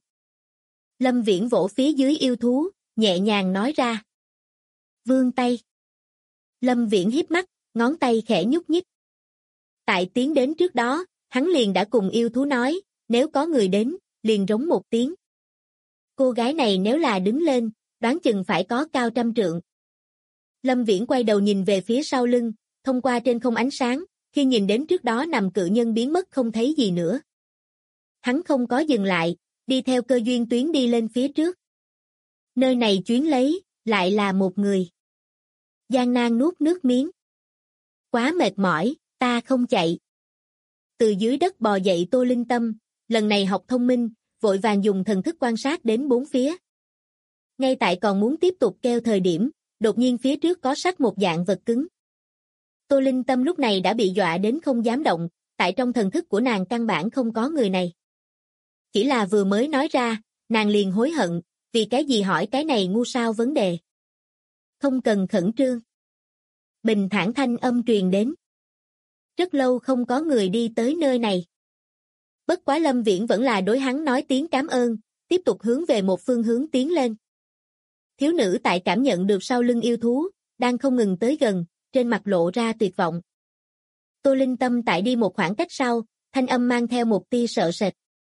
Lâm Viễn vỗ phía dưới yêu thú, nhẹ nhàng nói ra. Vươn tay. Lâm Viễn híp mắt, ngón tay khẽ nhúc nhích. Tại tiến đến trước đó, hắn liền đã cùng yêu thú nói, nếu có người đến, liền rống một tiếng. Cô gái này nếu là đứng lên, đoán chừng phải có cao 100 trượng. Lâm Viễn quay đầu nhìn về phía sau lưng, thông qua trên không ánh sáng, khi nhìn đến trước đó nằm cự nhân biến mất không thấy gì nữa. Hắn không có dừng lại, đi theo cơ duyên tuyến đi lên phía trước. Nơi này chuyến lấy, lại là một người. Gian nan nuốt nước miếng. Quá mệt mỏi, ta không chạy. Từ dưới đất bò dậy Tô Linh Tâm, lần này học thông minh, vội vàng dùng thần thức quan sát đến bốn phía. Ngay tại còn muốn tiếp tục kêu thời điểm, đột nhiên phía trước có sắc một dạng vật cứng. Tô Linh Tâm lúc này đã bị dọa đến không dám động, tại trong thần thức của nàng căn bản không có người này. Chỉ là vừa mới nói ra, nàng liền hối hận, vì cái gì hỏi cái này ngu sao vấn đề. Không cần khẩn trương. Bình thản thanh âm truyền đến. Rất lâu không có người đi tới nơi này. Bất quá Lâm Viễn vẫn là đối hắn nói tiếng cảm ơn, tiếp tục hướng về một phương hướng tiến lên. Thiếu nữ tại cảm nhận được sau lưng yêu thú, đang không ngừng tới gần, trên mặt lộ ra tuyệt vọng. Tô Linh Tâm tại đi một khoảng cách sau, thanh âm mang theo một tia sợ sệt.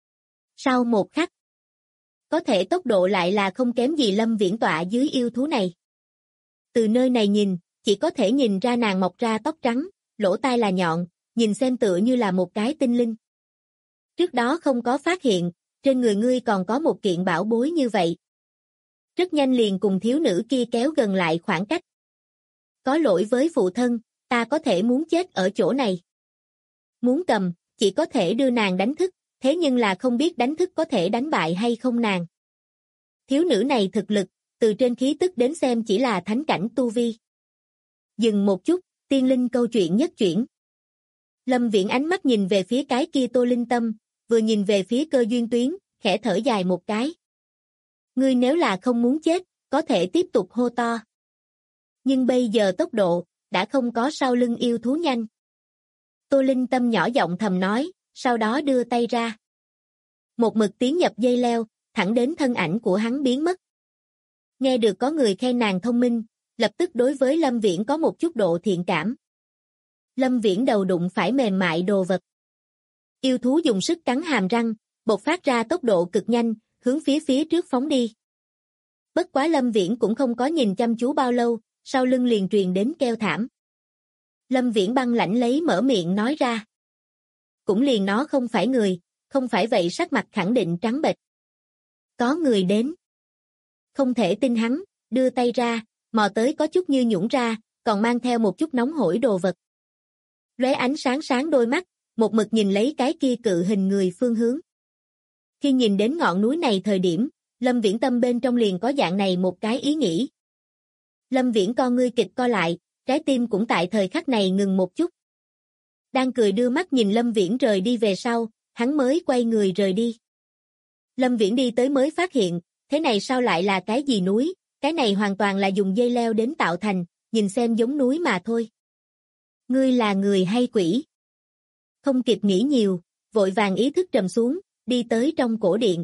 Sau một khắc, có thể tốc độ lại là không kém gì Lâm Viễn tọa dưới yêu thú này. Từ nơi này nhìn, chỉ có thể nhìn ra nàng mọc ra tóc trắng, lỗ tai là nhọn, nhìn xem tựa như là một cái tinh linh. Trước đó không có phát hiện, trên người ngươi còn có một kiện bảo bối như vậy. Rất nhanh liền cùng thiếu nữ kia kéo gần lại khoảng cách. Có lỗi với phụ thân, ta có thể muốn chết ở chỗ này. Muốn cầm, chỉ có thể đưa nàng đánh thức, thế nhưng là không biết đánh thức có thể đánh bại hay không nàng. Thiếu nữ này thực lực, từ trên khí tức đến xem chỉ là thánh cảnh tu vi. Dừng một chút, tiên linh câu chuyện nhất chuyển. Lâm Viễn ánh mắt nhìn về phía cái kia Tô Linh Tâm, vừa nhìn về phía Cơ Duyên Tuyến, khẽ thở dài một cái. Ngươi nếu là không muốn chết, có thể tiếp tục hô to. Nhưng bây giờ tốc độ, đã không có sau lưng yêu thú nhanh. Tô Linh Tâm nhỏ giọng thầm nói, sau đó đưa tay ra. Một mực tiến nhập dây leo, thẳng đến thân ảnh của hắn biến mất. Nghe được có người khen nàng thông minh, lập tức đối với Lâm Viễn có một chút độ thiện cảm. Lâm Viễn đầu đụng phải mềm mại đồ vật. Yêu thú dùng sức cắn hàm răng, bộc phát ra tốc độ cực nhanh, hướng phía trước phóng đi. Bất quá Lâm Viễn cũng không có nhìn chăm chú bao lâu, sau lưng liền truyền đến kêu thảm. Lâm Viễn băng lãnh lấy mở miệng nói ra. Cũng liền nó không phải người, không phải vậy sắc mặt khẳng định trắng bệch. Có người đến. Không thể tin hắn, đưa tay ra, mò tới có chút như nhũn ra, còn mang theo một chút nóng hổi đồ vật. Lóe ánh sáng sáng đôi mắt, một mực nhìn lấy cái kia cự hình người phương hướng. Khi nhìn đến ngọn núi này thời điểm, Lâm Viễn tâm bên trong liền có dạng này một cái ý nghĩ. Lâm Viễn con ngươi kịch co lại, trái tim cũng tại thời khắc này ngừng một chút. Đang cười đưa mắt nhìn Lâm Viễn rời đi về sau, hắn mới quay người rời đi. Lâm Viễn đi tới mới phát hiện, thế này sao lại là cái gì núi, cái này hoàn toàn là dùng dây leo đến tạo thành, nhìn xem giống núi mà thôi. Ngươi là người hay quỷ? Không kịp nghĩ nhiều, vội vàng ý thức trầm xuống, đi tới trong cổ điện.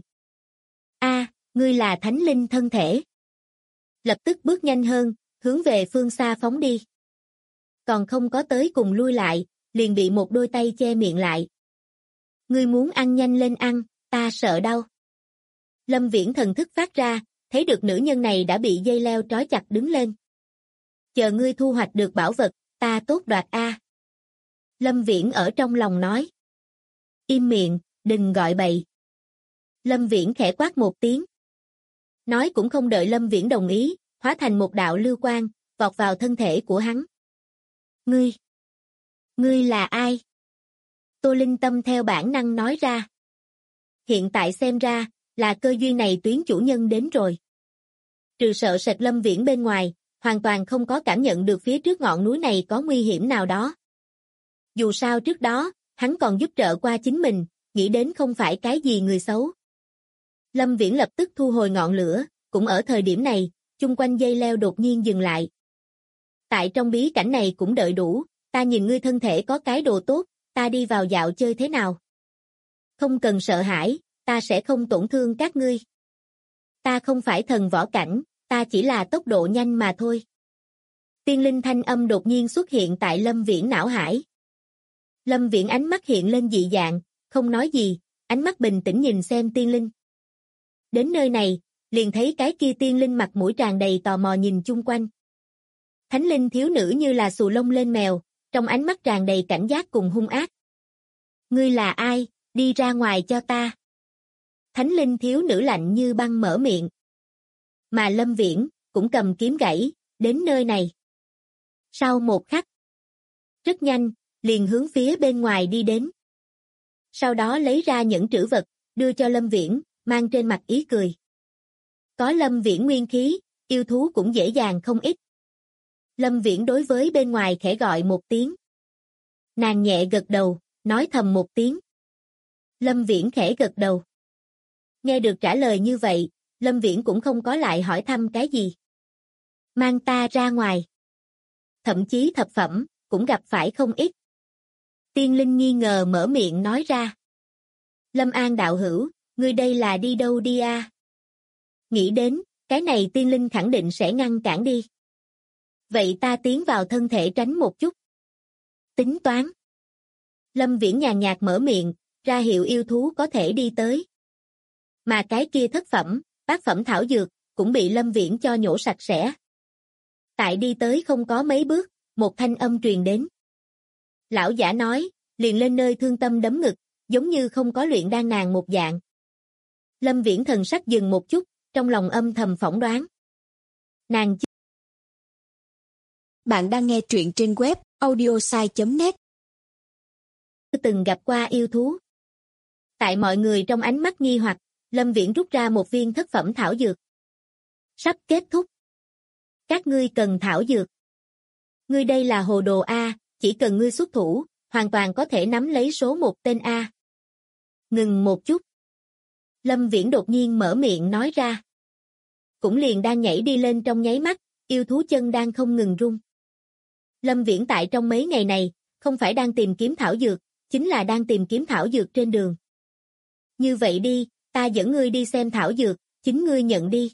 Ngươi là thánh linh thân thể. Lập tức bước nhanh hơn, hướng về phương xa phóng đi. Còn không có tới cùng lui lại, liền bị một đôi tay che miệng lại. Ngươi muốn ăn nhanh lên ăn, ta sợ đau. Lâm Viễn thần thức phát ra, thấy được nữ nhân này đã bị dây leo trói chặt đứng lên. Chờ ngươi thu hoạch được bảo vật, ta tốt đoạt a. Lâm Viễn ở trong lòng nói. Im miệng, đừng gọi bậy. Lâm Viễn khẽ quát một tiếng. Nói cũng không đợi Lâm Viễn đồng ý, hóa thành một đạo lưu quang, vọt vào thân thể của hắn. Ngươi là ai? Tô Linh Tâm theo bản năng nói ra. Hiện tại xem ra, là Cơ Duyên này tuyến chủ nhân đến rồi. Trừ sợ sệt Lâm Viễn bên ngoài, hoàn toàn không có cảm nhận được phía trước ngọn núi này có nguy hiểm nào đó. Dù sao trước đó, hắn còn giúp trợ qua chính mình, nghĩ đến không phải cái gì người xấu. Lâm Viễn lập tức thu hồi ngọn lửa, cũng ở thời điểm này, chung quanh dây leo đột nhiên dừng lại. Tại trong bí cảnh này cũng đợi đủ, ta nhìn ngươi thân thể có cái đồ tốt, ta đi vào dạo chơi thế nào? Không cần sợ hãi, ta sẽ không tổn thương các ngươi. Ta không phải thần võ cảnh, ta chỉ là tốc độ nhanh mà thôi. Tiên linh thanh âm đột nhiên xuất hiện tại Lâm Viễn não hải. Lâm Viễn ánh mắt hiện lên dị dạng, không nói gì, ánh mắt bình tĩnh nhìn xem tiên linh. Đến nơi này, liền thấy cái kia tiên linh mặt mũi tràn đầy tò mò nhìn chung quanh. Thánh linh thiếu nữ như là xù lông lên mèo, trong ánh mắt tràn đầy cảnh giác cùng hung ác. Ngươi là ai, đi ra ngoài cho ta. Thánh linh thiếu nữ lạnh như băng mở miệng. Mà Lâm Viễn, cũng cầm kiếm gãy, đến nơi này. Sau một khắc, rất nhanh, liền hướng phía bên ngoài đi đến. Sau đó lấy ra những trữ vật, đưa cho Lâm Viễn, mang trên mặt ý cười. Có Lâm Viễn nguyên khí, yêu thú cũng dễ dàng không ít. Lâm Viễn đối với bên ngoài khẽ gọi một tiếng. Nàng nhẹ gật đầu, nói thầm một tiếng. Lâm Viễn khẽ gật đầu. Nghe được trả lời như vậy, Lâm Viễn cũng không có lại hỏi thăm cái gì. Mang ta ra ngoài. Thậm chí thập phẩm, cũng gặp phải không ít. Tiên linh nghi ngờ mở miệng nói ra. Lâm An đạo hữu, ngươi đây là đi đâu đi a? Nghĩ đến, cái này tiên linh khẳng định sẽ ngăn cản đi. Vậy ta tiến vào thân thể tránh một chút. Tính toán. Lâm Viễn nhàn nhạt mở miệng, ra hiệu yêu thú có thể đi tới. Mà cái kia thất phẩm, bát phẩm thảo dược, cũng bị Lâm Viễn cho nhổ sạch sẽ. Tại đi tới không có mấy bước, một thanh âm truyền đến. Lão giả nói, liền lên nơi thương tâm đấm ngực, giống như không có luyện đan nàng một dạng. Lâm Viễn thần sắc dừng một chút, trong lòng âm thầm phỏng đoán. Nàng Bạn đang nghe truyện trên web audiosai.net. Từng gặp qua yêu thú. Tại mọi người trong ánh mắt nghi hoặc, Lâm Viễn rút ra một viên thất phẩm thảo dược. Sắp kết thúc. Các ngươi cần thảo dược. Ngươi đây là hồ đồ A, chỉ cần ngươi xuất thủ, hoàn toàn có thể nắm lấy số một tên A. Ngừng một chút. Lâm Viễn đột nhiên mở miệng nói ra. Cũng liền đang nhảy đi lên trong nháy mắt, yêu thú chân đang không ngừng rung. Lâm Viễn tại trong mấy ngày này, không phải đang tìm kiếm thảo dược, chính là đang tìm kiếm thảo dược trên đường. Như vậy đi, ta dẫn ngươi đi xem thảo dược, chính ngươi nhận đi.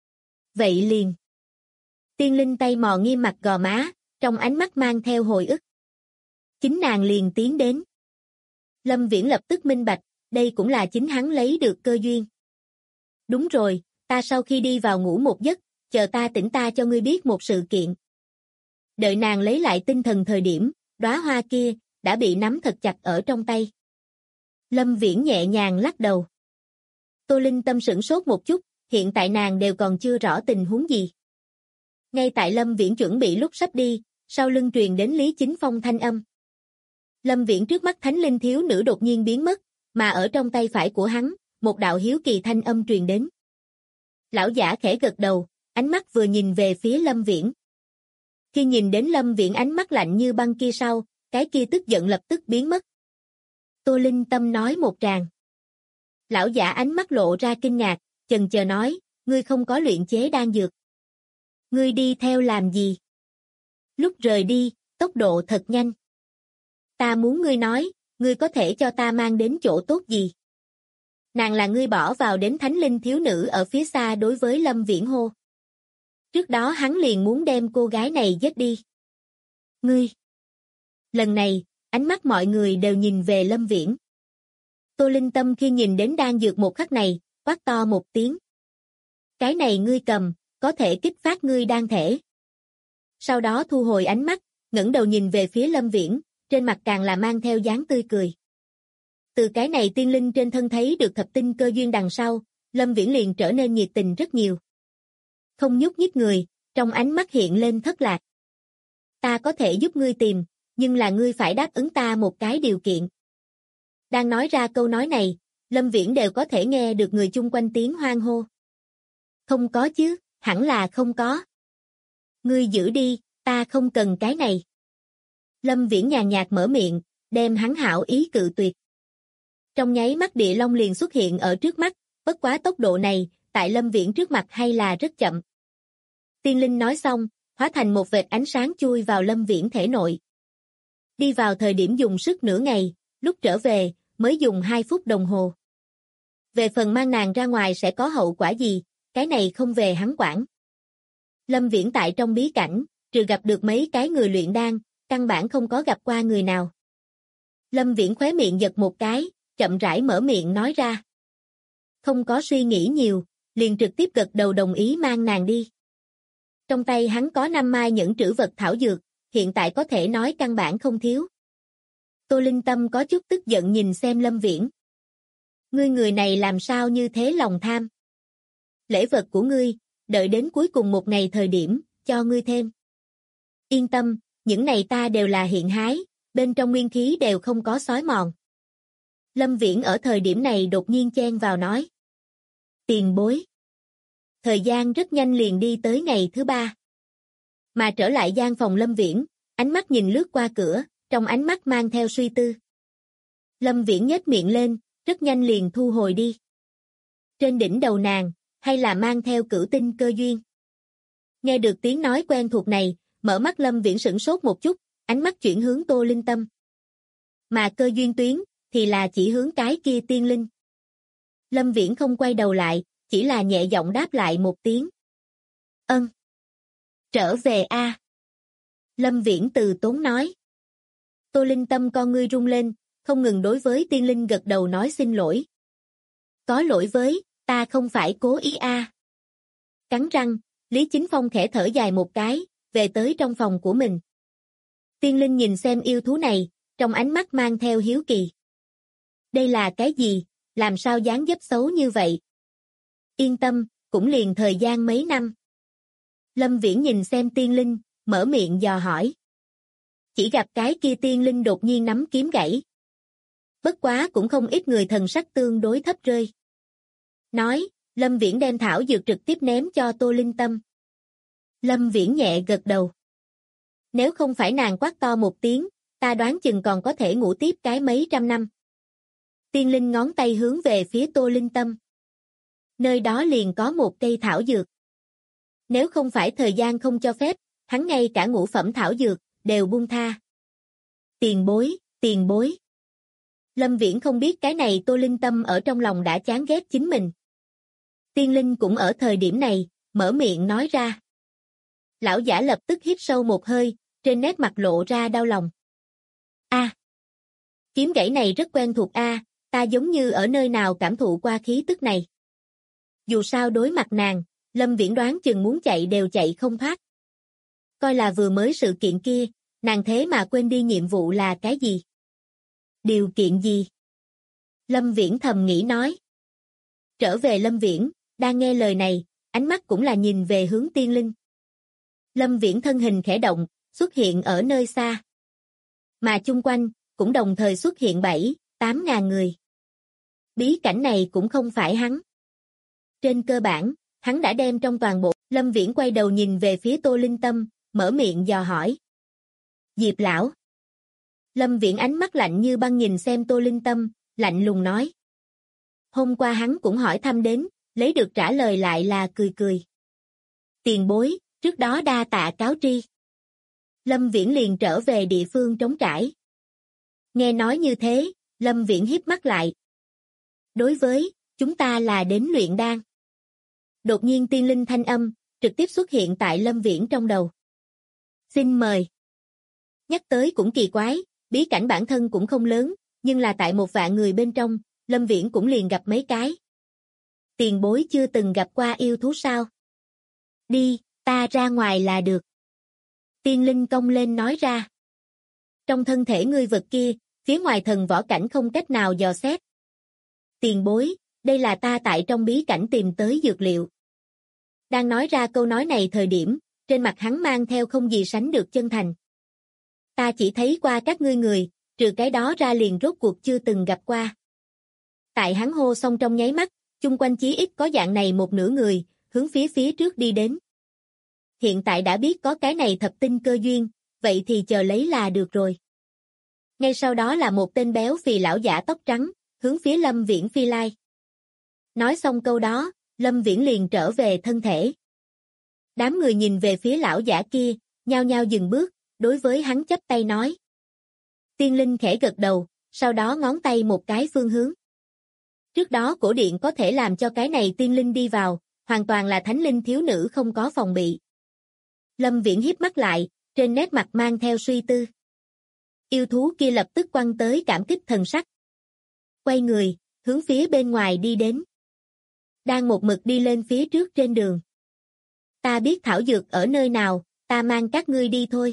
Vậy liền. Tiên Linh tay mò nghiêm mặt gò má, trong ánh mắt mang theo hồi ức. Chính nàng liền tiến đến. Lâm Viễn lập tức minh bạch, đây cũng là chính hắn lấy được cơ duyên. Đúng rồi, ta sau khi đi vào ngủ một giấc, chờ ta tỉnh ta cho ngươi biết một sự kiện. Đợi nàng lấy lại tinh thần thời điểm, đóa hoa kia, đã bị nắm thật chặt ở trong tay. Lâm Viễn nhẹ nhàng lắc đầu. Tô Linh Tâm sửng sốt một chút, hiện tại nàng đều còn chưa rõ tình huống gì. Ngay tại Lâm Viễn chuẩn bị lúc sắp đi, sau lưng truyền đến Lý Chính Phong thanh âm. Lâm Viễn trước mắt thánh linh thiếu nữ đột nhiên biến mất, mà ở trong tay phải của hắn, một đạo hiếu kỳ thanh âm truyền đến. Lão giả khẽ gật đầu, ánh mắt vừa nhìn về phía Lâm Viễn. Khi nhìn đến Lâm Viễn ánh mắt lạnh như băng kia sau, cái kia tức giận lập tức biến mất. Tô Linh Tâm nói một tràng. Lão giả ánh mắt lộ ra kinh ngạc, chần chờ nói, ngươi không có luyện chế đan dược. Ngươi đi theo làm gì? Lúc rời đi, tốc độ thật nhanh. Ta muốn ngươi nói, ngươi có thể cho ta mang đến chỗ tốt gì? Nàng là ngươi bỏ vào đến thánh linh thiếu nữ ở phía xa đối với Lâm Viễn hô. Trước đó hắn liền muốn đem cô gái này giết đi. Ngươi! Lần này, ánh mắt mọi người đều nhìn về Lâm Viễn. Tô Linh Tâm khi nhìn đến đan dược một khắc này, quát to một tiếng. Cái này ngươi cầm, có thể kích phát ngươi đan thể. Sau đó thu hồi ánh mắt, ngẩng đầu nhìn về phía Lâm Viễn, trên mặt càng là mang theo dáng tươi cười. Từ cái này tiên linh trên thân thấy được thập tinh cơ duyên đằng sau, Lâm Viễn liền trở nên nhiệt tình rất nhiều. Không nhúc nhích người, trong ánh mắt hiện lên thất lạc. Ta có thể giúp ngươi tìm, nhưng là ngươi phải đáp ứng ta một cái điều kiện. Đang nói ra câu nói này, Lâm Viễn đều có thể nghe được người chung quanh tiếng hoan hô. Không có chứ, hẳn là không có. Ngươi giữ đi, ta không cần cái này. Lâm Viễn nhàn nhạt mở miệng, đem hắn hảo ý cự tuyệt. Trong nháy mắt địa long liền xuất hiện ở trước mắt, bất quá tốc độ này, tại Lâm Viễn trước mặt hay là rất chậm. Tiên linh nói xong, hóa thành một vệt ánh sáng chui vào Lâm Viễn thể nội. Đi vào thời điểm dùng sức nửa ngày, lúc trở về, mới dùng 2 phút đồng hồ. Về phần mang nàng ra ngoài sẽ có hậu quả gì, cái này không về hắn quản. Lâm Viễn tại trong bí cảnh, trừ gặp được mấy cái người luyện đan, căn bản không có gặp qua người nào. Lâm Viễn khóe miệng giật một cái, chậm rãi mở miệng nói ra. Không có suy nghĩ nhiều, liền trực tiếp gật đầu đồng ý mang nàng đi. Trong tay hắn có 5 mai những trữ vật thảo dược, hiện tại có thể nói căn bản không thiếu. Tô Linh Tâm có chút tức giận nhìn xem Lâm Viễn. Ngươi người này làm sao như thế lòng tham? Lễ vật của ngươi, đợi đến cuối cùng một ngày thời điểm, cho ngươi thêm. Yên tâm, những này ta đều là hiện hái, bên trong nguyên khí đều không có xói mòn. Lâm Viễn ở thời điểm này đột nhiên chen vào nói. Tiền bối. Thời gian rất nhanh liền đi tới ngày thứ 3. Mà trở lại gian phòng Lâm Viễn, ánh mắt nhìn lướt qua cửa, trong ánh mắt mang theo suy tư. Lâm Viễn nhếch miệng lên, rất nhanh liền thu hồi đi. Trên đỉnh đầu nàng, hay là mang theo cửu tinh cơ duyên. Nghe được tiếng nói quen thuộc này, mở mắt Lâm Viễn sửng sốt một chút, ánh mắt chuyển hướng Tô Linh Tâm. Mà cơ duyên tuyến, thì là chỉ hướng cái kia tiên linh. Lâm Viễn không quay đầu lại, chỉ là nhẹ giọng đáp lại một tiếng. Ân. Trở về a. Lâm Viễn từ tốn nói. Tô Linh Tâm con ngươi rung lên, không ngừng đối với tiên linh gật đầu nói xin lỗi. Có lỗi với, ta không phải cố ý a. Cắn răng, Lý Chính Phong khẽ thở dài một cái, về tới trong phòng của mình. Tiên linh nhìn xem yêu thú này, trong ánh mắt mang theo hiếu kỳ. Đây là cái gì, làm sao dáng dấp xấu như vậy? Yên tâm, cũng liền thời gian mấy năm. Lâm Viễn nhìn xem tiên linh, mở miệng dò hỏi. Chỉ gặp cái kia tiên linh đột nhiên nắm kiếm gãy. Bất quá cũng không ít người thần sắc tương đối thấp rơi. Nói, Lâm Viễn đem thảo dược trực tiếp ném cho Tô Linh Tâm. Lâm Viễn nhẹ gật đầu. Nếu không phải nàng quát to một tiếng, ta đoán chừng còn có thể ngủ tiếp cái mấy trăm năm. Tiên linh ngón tay hướng về phía Tô Linh Tâm. Nơi đó liền có một cây thảo dược. Nếu không phải thời gian không cho phép, hắn ngay cả ngũ phẩm thảo dược đều buông tha. Tiền bối, tiền bối. Lâm Viễn không biết cái này Tô Linh Tâm ở trong lòng đã chán ghét chính mình. Tiên linh cũng ở thời điểm này, mở miệng nói ra. Lão giả lập tức hít sâu một hơi, trên nét mặt lộ ra đau lòng. Kiếm gãy này rất quen thuộc ta giống như ở nơi nào cảm thụ qua khí tức này. Dù sao đối mặt nàng, Lâm Viễn đoán chừng muốn chạy đều chạy không thoát. Coi là vừa mới sự kiện kia, nàng thế mà quên đi nhiệm vụ là cái gì? Điều kiện gì? Lâm Viễn thầm nghĩ nói. Trở về Lâm Viễn, đang nghe lời này, ánh mắt cũng là nhìn về hướng tiên linh. Lâm Viễn thân hình khẽ động, xuất hiện ở nơi xa. Mà chung quanh, cũng đồng thời xuất hiện 7-8 ngàn người. Bí cảnh này cũng không phải hắn. Trên cơ bản, hắn đã đem trong toàn bộ. Lâm Viễn quay đầu nhìn về phía Tô Linh Tâm, mở miệng dò hỏi. Diệp lão. Lâm Viễn ánh mắt lạnh như băng nhìn xem Tô Linh Tâm, lạnh lùng nói. Hôm qua hắn cũng hỏi thăm đến, lấy được trả lời lại là cười cười. Tiền bối, trước đó đa tạ cáo tri. Lâm Viễn liền trở về địa phương trống trải. Nghe nói như thế, Lâm Viễn híp mắt lại. Đối với, chúng ta là đến luyện đan. Đột nhiên tiên linh thanh âm, trực tiếp xuất hiện tại Lâm Viễn trong đầu. Xin mời. Nhắc tới cũng kỳ quái, bí cảnh bản thân cũng không lớn, nhưng là tại một vạn người bên trong, Lâm Viễn cũng liền gặp mấy cái. Tiền bối chưa từng gặp qua yêu thú sao? Đi, ta ra ngoài là được. Tiên linh cong lên nói ra. Trong thân thể ngươi vật kia, phía ngoài thần võ cảnh không cách nào dò xét. Tiền bối, đây là ta tại trong bí cảnh tìm tới dược liệu. Đang nói ra câu nói này thời điểm, trên mặt hắn mang theo không gì sánh được chân thành. Ta chỉ thấy qua các ngươi người, trừ cái đó ra liền rốt cuộc chưa từng gặp qua. Tại hắn hô xong trong nháy mắt, chung quanh chí ít có dạng này một nửa người, hướng phía trước đi đến. Hiện tại đã biết có cái này thập tinh cơ duyên, vậy thì chờ lấy là được rồi. Ngay sau đó là một tên béo phì lão giả tóc trắng, hướng phía Lâm Viễn phi lai. Nói xong câu đó, Lâm Viễn liền trở về thân thể. Đám người nhìn về phía lão giả kia, nhao nhao dừng bước, đối với hắn chắp tay nói. Tiên linh khẽ gật đầu, sau đó ngón tay một cái phương hướng. Trước đó cổ điện có thể làm cho cái này tiên linh đi vào, hoàn toàn là thánh linh thiếu nữ không có phòng bị. Lâm Viễn híp mắt lại, trên nét mặt mang theo suy tư. Yêu thú kia lập tức quăng tới cảm kích thần sắc. Quay người, hướng phía bên ngoài đi đến. Đang một mực đi lên phía trước trên đường. Ta biết thảo dược ở nơi nào, ta mang các ngươi đi thôi.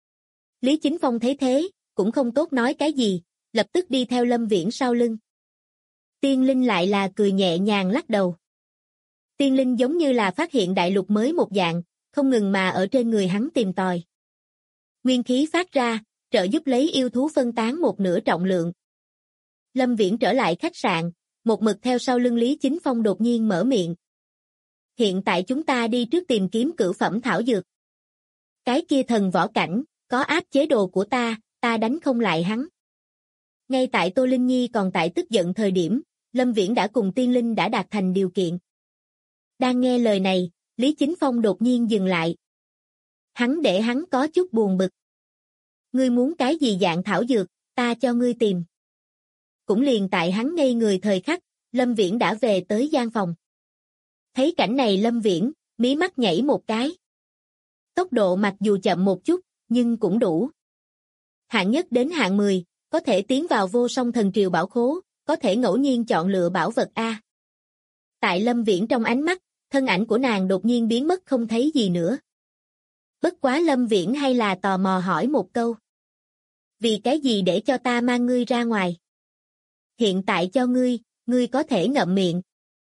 Lý Chính Phong thấy thế, cũng không tốt nói cái gì, lập tức đi theo Lâm Viễn sau lưng. Tiên linh lại là cười nhẹ nhàng lắc đầu. Tiên linh giống như là phát hiện đại lục mới một dạng, không ngừng mà ở trên người hắn tìm tòi. Nguyên khí phát ra, trợ giúp lấy yêu thú phân tán một nửa trọng lượng. Lâm Viễn trở lại khách sạn, một mực theo sau lưng Lý Chính Phong đột nhiên mở miệng. Hiện tại chúng ta đi trước tìm kiếm cửu phẩm thảo dược. Cái kia thần võ cảnh, có áp chế đồ của ta đánh không lại hắn. Ngay tại Tô Linh Nhi còn tại tức giận thời điểm, Lâm Viễn đã cùng tiên linh đã đạt thành điều kiện. Đang nghe lời này, Lý Chính Phong đột nhiên dừng lại. Hắn để hắn có chút buồn bực. Ngươi muốn cái gì dạng thảo dược, ta cho ngươi tìm. Cũng liền tại hắn ngây người thời khắc, Lâm Viễn đã về tới gian phòng. Thấy cảnh này Lâm Viễn, mí mắt nhảy một cái. Tốc độ mặc dù chậm một chút, nhưng cũng đủ. Hạng nhất đến hạng 10, có thể tiến vào vô song thần triều bảo khố, có thể ngẫu nhiên chọn lựa bảo vật A. Tại Lâm Viễn trong ánh mắt, thân ảnh của nàng đột nhiên biến mất không thấy gì nữa. Bất quá Lâm Viễn hay là tò mò hỏi một câu. Vì cái gì để cho ta mang ngươi ra ngoài? Hiện tại cho ngươi có thể ngậm miệng.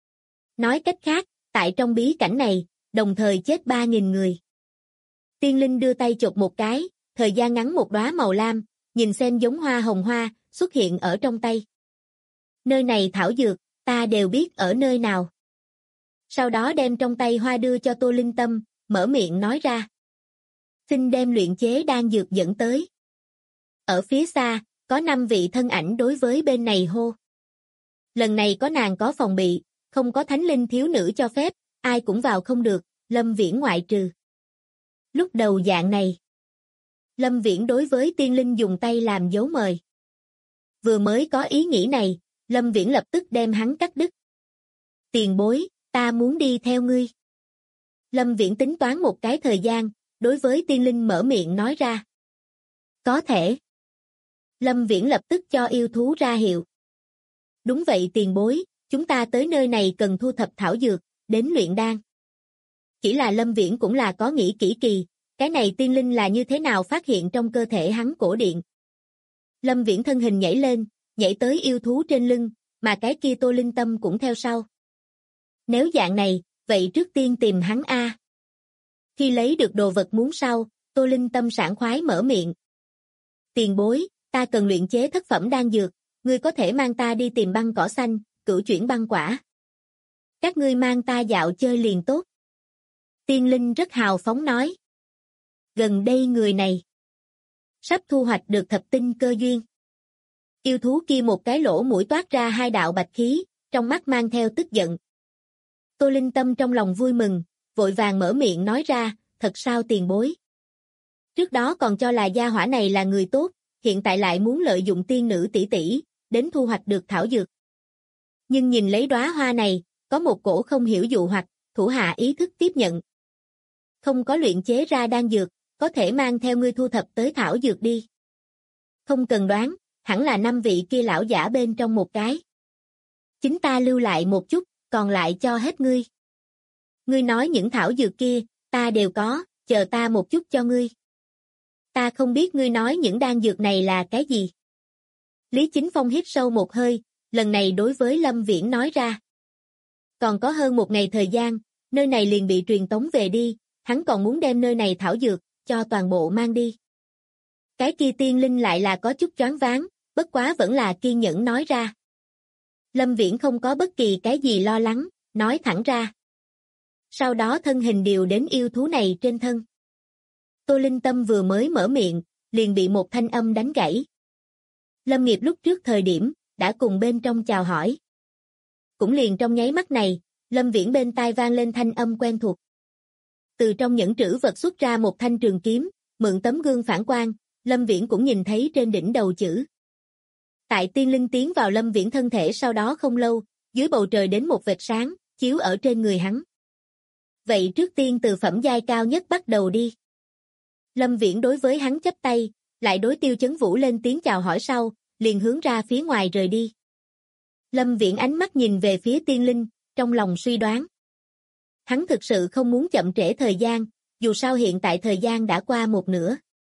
Nói cách khác, tại trong bí cảnh này, đồng thời chết 3.000 người. Tiên linh đưa tay chộp một cái, thời gian ngắn một đóa màu lam, nhìn xem giống hoa hồng hoa, xuất hiện ở trong tay. Nơi này thảo dược, ta đều biết ở nơi nào. Sau đó đem trong tay hoa đưa cho Tô Linh Tâm, mở miệng nói ra. Xin đem luyện chế đan dược dẫn tới. Ở phía xa, có 5 vị thân ảnh đối với bên này hô. Lần này có nàng có phòng bị, không có thánh linh thiếu nữ cho phép, ai cũng vào không được, Lâm Viễn ngoại trừ. Lúc đầu dạng này, Lâm Viễn đối với tiên linh dùng tay làm dấu mời. Vừa mới có ý nghĩ này, Lâm Viễn lập tức đem hắn cắt đứt. Tiền bối, ta muốn đi theo ngươi. Lâm Viễn tính toán một cái thời gian, đối với tiên linh mở miệng nói ra. Có thể. Lâm Viễn lập tức cho yêu thú ra hiệu. Đúng vậy tiền bối, chúng ta tới nơi này cần thu thập thảo dược, đến luyện đan. Chỉ là Lâm Viễn cũng là có nghĩ kỹ kỳ, cái này tiên linh là như thế nào phát hiện trong cơ thể hắn cổ điện. Lâm Viễn thân hình nhảy lên, nhảy tới yêu thú trên lưng, mà cái kia Tô Linh Tâm cũng theo sau. Nếu dạng này, vậy trước tiên tìm hắn a. Khi lấy được đồ vật muốn sau, Tô Linh Tâm sảng khoái mở miệng. Tiền bối, ta cần luyện chế thất phẩm đan dược, ngươi có thể mang ta đi tìm băng cỏ xanh, cửu chuyển băng quả. Các ngươi mang ta dạo chơi liền tốt. Tiên linh rất hào phóng nói. Gần đây người này sắp thu hoạch được thập tinh cơ duyên. Yêu thú kia một cái lỗ mũi toát ra hai đạo bạch khí, trong mắt mang theo tức giận. Tô Linh Tâm trong lòng vui mừng, vội vàng mở miệng nói ra, thật sao tiền bối. Trước đó còn cho là gia hỏa này là người tốt, hiện tại lại muốn lợi dụng tiên nữ tỷ tỷ, đến thu hoạch được thảo dược. Nhưng nhìn lấy đóa hoa này, có một cổ không hiểu dụ hoặc, thủ hạ ý thức tiếp nhận. Không có luyện chế ra đan dược, có thể mang theo ngươi thu thập tới thảo dược đi. Không cần đoán, hẳn là 5 vị kia lão giả bên trong một cái. Chính ta lưu lại một chút, còn lại cho hết ngươi. Ngươi nói những thảo dược kia, ta đều có, chờ ta một chút cho ngươi. Ta không biết ngươi nói những đan dược này là cái gì. Lý Chính Phong hít sâu một hơi, lần này đối với Lâm Viễn nói ra. Còn có hơn một ngày thời gian, nơi này liền bị truyền tống về đi, hắn còn muốn đem nơi này thảo dược, cho toàn bộ mang đi. Cái kia tiên linh lại là có chút choáng váng, bất quá vẫn là kiên nhẫn nói ra. Lâm Viễn không có bất kỳ cái gì lo lắng, nói thẳng ra. Sau đó thân hình điều đến yêu thú này trên thân. Tô Linh Tâm vừa mới mở miệng, liền bị một thanh âm đánh gãy. Lâm Nghiệp lúc trước thời điểm, đã cùng bên trong chào hỏi. Cũng liền trong nháy mắt này, Lâm Viễn bên tai vang lên thanh âm quen thuộc. Từ trong những trữ vật xuất ra một thanh trường kiếm, mượn tấm gương phản quang, Lâm Viễn cũng nhìn thấy trên đỉnh đầu chữ. Tại tiên linh tiến vào Lâm Viễn thân thể sau đó không lâu, dưới bầu trời đến một vệt sáng, chiếu ở trên người hắn. Vậy trước tiên từ phẩm giai cao nhất bắt đầu đi. Lâm Viễn đối với hắn chắp tay, lại đối Tiêu Chấn Vũ lên tiếng chào hỏi sau, liền hướng ra phía ngoài rời đi. Lâm Viễn ánh mắt nhìn về phía tiên linh, trong lòng suy đoán. Hắn thực sự không muốn chậm trễ thời gian, dù sao hiện tại thời gian đã qua một nửa.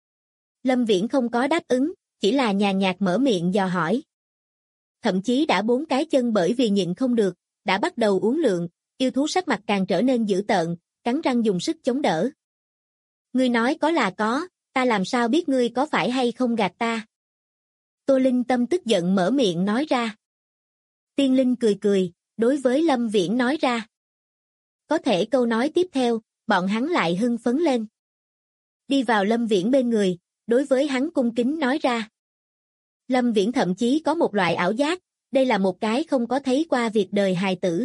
Lâm Viễn không có đáp ứng, chỉ là nhàn nhạt mở miệng dò hỏi. Thậm chí đã 4 cái chân bởi vì nhịn không được, đã bắt đầu uốn lượn, yêu thú sắc mặt càng trở nên dữ tợn, cắn răng dùng sức chống đỡ. Ngươi nói có là có, ta làm sao biết ngươi có phải hay không gạt ta? Tô Linh Tâm tức giận mở miệng nói ra. Tiên linh cười cười, đối với Lâm Viễn nói ra. Có thể câu nói tiếp theo, bọn hắn lại hưng phấn lên. Đi vào Lâm Viễn bên người, đối với hắn cung kính nói ra. Lâm Viễn thậm chí có một loại ảo giác, đây là một cái không có thấy qua việc đời hài tử.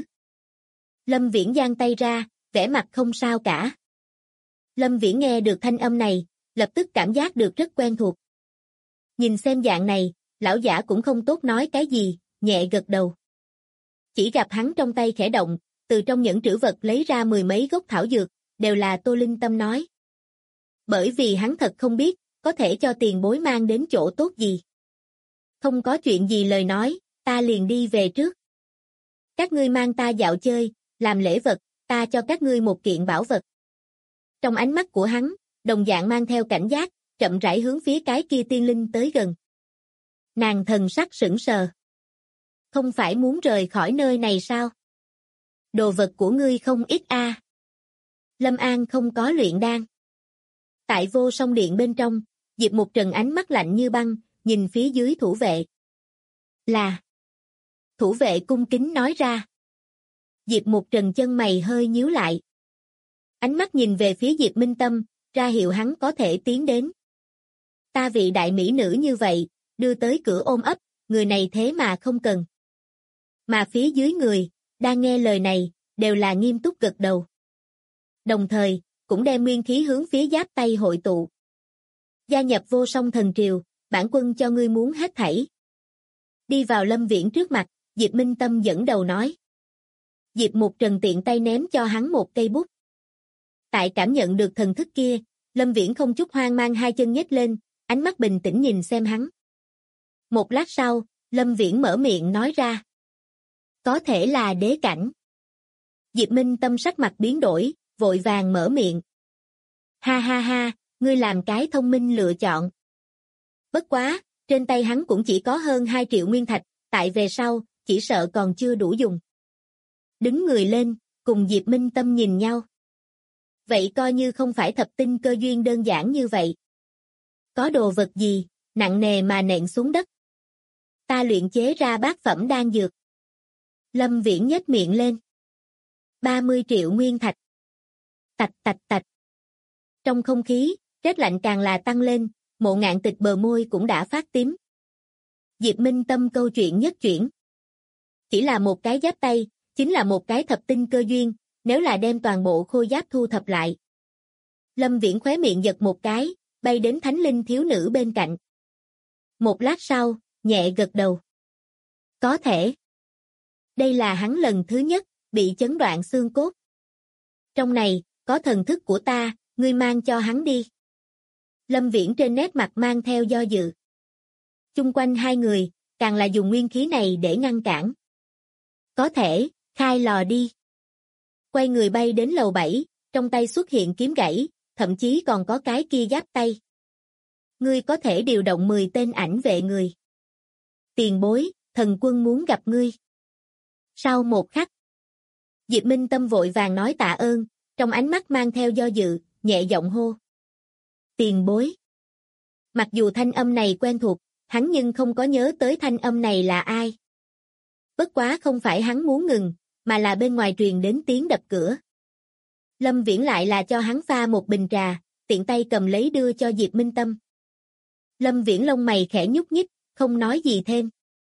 Lâm Viễn giang tay ra, vẻ mặt không sao cả. Lâm Viễn nghe được thanh âm này, lập tức cảm giác được rất quen thuộc. Nhìn xem dạng này, lão giả cũng không tốt nói cái gì, nhẹ gật đầu. Chỉ gặp hắn trong tay khẽ động, từ trong những trữ vật lấy ra 10 mấy gốc thảo dược, đều là Tô Linh Tâm nói. Bởi vì hắn thật không biết, có thể cho tiền bối mang đến chỗ tốt gì. Không có chuyện gì lời nói, ta liền đi về trước. Các ngươi mang ta dạo chơi, làm lễ vật, ta cho các ngươi một kiện bảo vật. Trong ánh mắt của hắn, đồng dạng mang theo cảnh giác, chậm rãi hướng phía cái kia tiên linh tới gần. Nàng thần sắc sững sờ. Không phải muốn rời khỏi nơi này sao? Đồ vật của ngươi không ít a. Lâm An không có luyện đan. Tại Vô Song Điện bên trong, Diệp Mục Trần ánh mắt lạnh như băng, nhìn phía dưới thủ vệ. Là. Thủ vệ cung kính nói ra. Diệp Mục Trần chân mày hơi nhíu lại. Ánh mắt nhìn về phía Diệp Minh Tâm, ra hiệu hắn có thể tiến đến. Ta vị đại mỹ nữ như vậy, đưa tới cửa ôm ấp, người này thế mà không cần. Mà phía dưới người, đang nghe lời này, đều là nghiêm túc gật đầu. Đồng thời, cũng đem nguyên khí hướng phía giáp tay hội tụ. Gia nhập Vô Song Thần Triều, bản quân cho ngươi muốn hết thảy. Đi vào Lâm Viễn trước mặt, Diệp Minh Tâm dẫn đầu nói. Diệp Mục Trần tiện tay ném cho hắn một cây bút. Tại cảm nhận được thần thức kia, Lâm Viễn không chút hoang mang hai chân nhếch lên, ánh mắt bình tĩnh nhìn xem hắn. Một lát sau, Lâm Viễn mở miệng nói ra. Có thể là đế cảnh. Diệp Minh Tâm sắc mặt biến đổi, vội vàng mở miệng. Ha ha ha, ngươi làm cái thông minh lựa chọn. Bất quá, trên tay hắn cũng chỉ có hơn 2 triệu nguyên thạch, tại về sau, chỉ sợ còn chưa đủ dùng. Đứng người lên, cùng Diệp Minh Tâm nhìn nhau. Vậy coi như không phải thập tinh cơ duyên đơn giản như vậy. Có đồ vật gì, nặng nề mà nện xuống đất. Ta luyện chế ra bát phẩm đan dược. Lâm Viễn nhếch miệng lên. 30 triệu nguyên thạch. Tạch tạch tạch. Trong không khí, rét lạnh càng là tăng lên, Mộ Ngạn Tịch bờ môi cũng đã phát tím. Diệp Minh Tâm câu chuyện nhất chuyển. Chỉ là một cái giáp tay, chính là một cái thập tinh cơ duyên, nếu là đem toàn bộ khôi giáp thu thập lại. Lâm Viễn khóe miệng giật một cái, bay đến Thánh Linh thiếu nữ bên cạnh. Một lát sau, nhẹ gật đầu. Có thể. Đây là hắn lần thứ nhất, bị chấn đoạn xương cốt. Trong này, có thần thức của ta, ngươi mang cho hắn đi. Lâm Viễn trên nét mặt mang theo do dự. Chung quanh hai người, càng là dùng nguyên khí này để ngăn cản. Có thể, khai lò đi. Quay người bay đến lầu 7, trong tay xuất hiện kiếm gãy, thậm chí còn có cái kia giáp tay. Ngươi có thể điều động 10 tên ảnh vệ người. Tiền bối, thần quân muốn gặp ngươi. Sau một khắc, Diệp Minh Tâm vội vàng nói tạ ơn, trong ánh mắt mang theo do dự, nhẹ giọng hô. Tiền bối. Mặc dù thanh âm này quen thuộc, hắn nhưng không có nhớ tới thanh âm này là ai. Bất quá không phải hắn muốn ngừng, mà là bên ngoài truyền đến tiếng đập cửa. Lâm Viễn lại là cho hắn pha một bình trà, tiện tay cầm lấy đưa cho Diệp Minh Tâm. Lâm Viễn lông mày khẽ nhúc nhích, không nói gì thêm.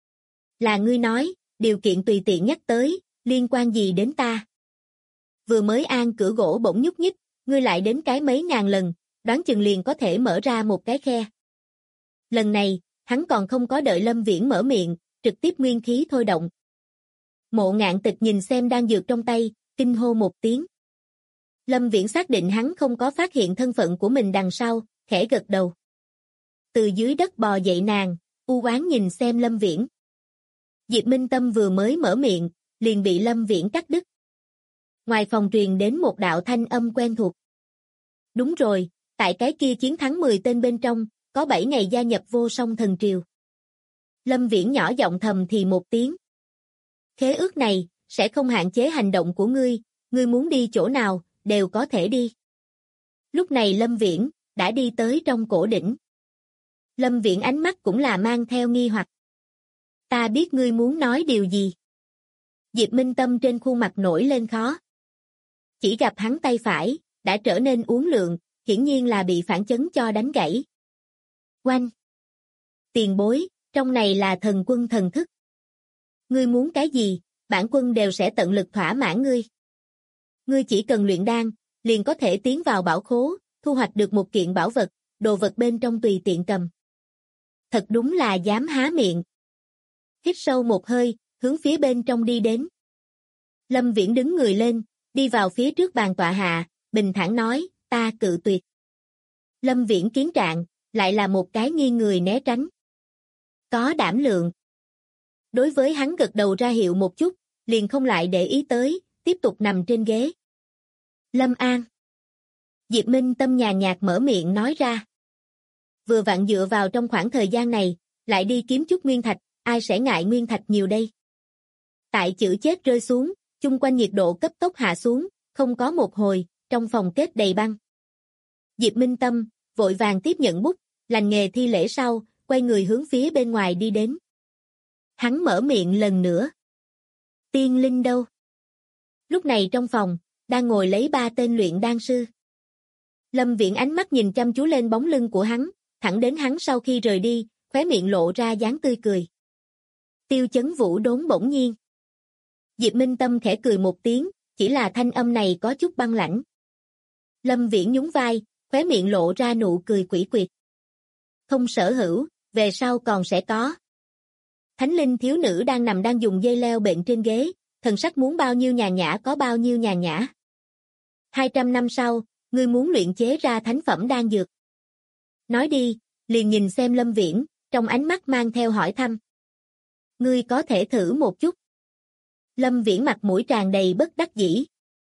Là ngươi nói, điều kiện tùy tiện nhắc tới, liên quan gì đến ta? Vừa mới an cửa gỗ bỗng nhúc nhích, ngươi lại đến cái mấy ngàn lần, đoán chừng liền có thể mở ra một cái khe. Lần này, hắn còn không có đợi Lâm Viễn mở miệng, trực tiếp nguyên khí thôi động. Mộ Ngạn Tịch nhìn xem đan dược trong tay, kinh hô một tiếng. Lâm Viễn xác định hắn không có phát hiện thân phận của mình đằng sau, khẽ gật đầu. Từ dưới đất bò dậy nàng, u oán nhìn xem Lâm Viễn. Diệp Minh Tâm vừa mới mở miệng, liền bị Lâm Viễn cắt đứt. Ngoài phòng truyền đến một đạo thanh âm quen thuộc. Đúng rồi, tại cái kia chiến thắng 10 tên bên trong, có 7 ngày gia nhập Vô Song Thần Triều. Lâm Viễn nhỏ giọng thầm thì một tiếng. Khế ước này, sẽ không hạn chế hành động của ngươi muốn đi chỗ nào, đều có thể đi. Lúc này Lâm Viễn, đã đi tới trong cổ đỉnh. Lâm Viễn ánh mắt cũng là mang theo nghi hoặc. Ta biết ngươi muốn nói điều gì. Diệp Minh Tâm trên khuôn mặt nổi lên khó. Chỉ gặp hắn tay phải, đã trở nên uốn lượn, hiển nhiên là bị phản chấn cho đánh gãy. Oanh! Tiền bối, trong này là thần quân thần thức. Ngươi muốn cái gì, bản quân đều sẽ tận lực thỏa mãn ngươi. Ngươi chỉ cần luyện đan, liền có thể tiến vào bảo khố, thu hoạch được một kiện bảo vật, đồ vật bên trong tùy tiện cầm. Thật đúng là dám há miệng. Hít sâu một hơi, hướng phía bên trong đi đến. Lâm Viễn đứng người lên, đi vào phía trước bàn tọa hạ, bình thản nói, ta cự tuyệt. Lâm Viễn kiến trạng, lại là một cái nghiêng người né tránh. Có đảm lượng. Đối với hắn gật đầu ra hiệu một chút, liền không lại để ý tới, tiếp tục nằm trên ghế. Lâm An. Diệp Minh Tâm nhàn nhạt mở miệng nói ra. Vừa vặn dựa vào trong khoảng thời gian này, lại đi kiếm chút nguyên thạch, ai sẽ ngại nguyên thạch nhiều đây. Tại chữ chết rơi xuống, chung quanh nhiệt độ cấp tốc hạ xuống, không có một hồi, trong phòng kết đầy băng. Diệp Minh Tâm, vội vàng tiếp nhận bút, lành nghề thi lễ sau, quay người hướng phía bên ngoài đi đến. Hắn mở miệng lần nữa. Tiên linh đâu? Lúc này trong phòng, đang ngồi lấy 3 tên luyện đan sư. Lâm Viễn ánh mắt nhìn chăm chú lên bóng lưng của hắn, thẳng đến hắn sau khi rời đi, khóe miệng lộ ra dáng tươi cười. Tiêu Chấn Vũ đốn bỗng nhiên Diệp Minh Tâm khẽ cười một tiếng, chỉ là thanh âm này có chút băng lãnh. Lâm Viễn nhún vai, khóe miệng lộ ra nụ cười quỷ quyệt. Không sở hữu, về sau còn sẽ có. Thánh linh thiếu nữ đang dùng dây leo bệnh trên ghế, thần sắc muốn bao nhiêu nhàn nhã có bao nhiêu nhàn nhã. 200 năm sau, ngươi muốn luyện chế ra thánh phẩm đan dược. Nói đi, liền nhìn xem Lâm Viễn, trong ánh mắt mang theo hỏi thăm. Ngươi có thể thử một chút. Lâm Viễn mặt mũi tràn đầy bất đắc dĩ.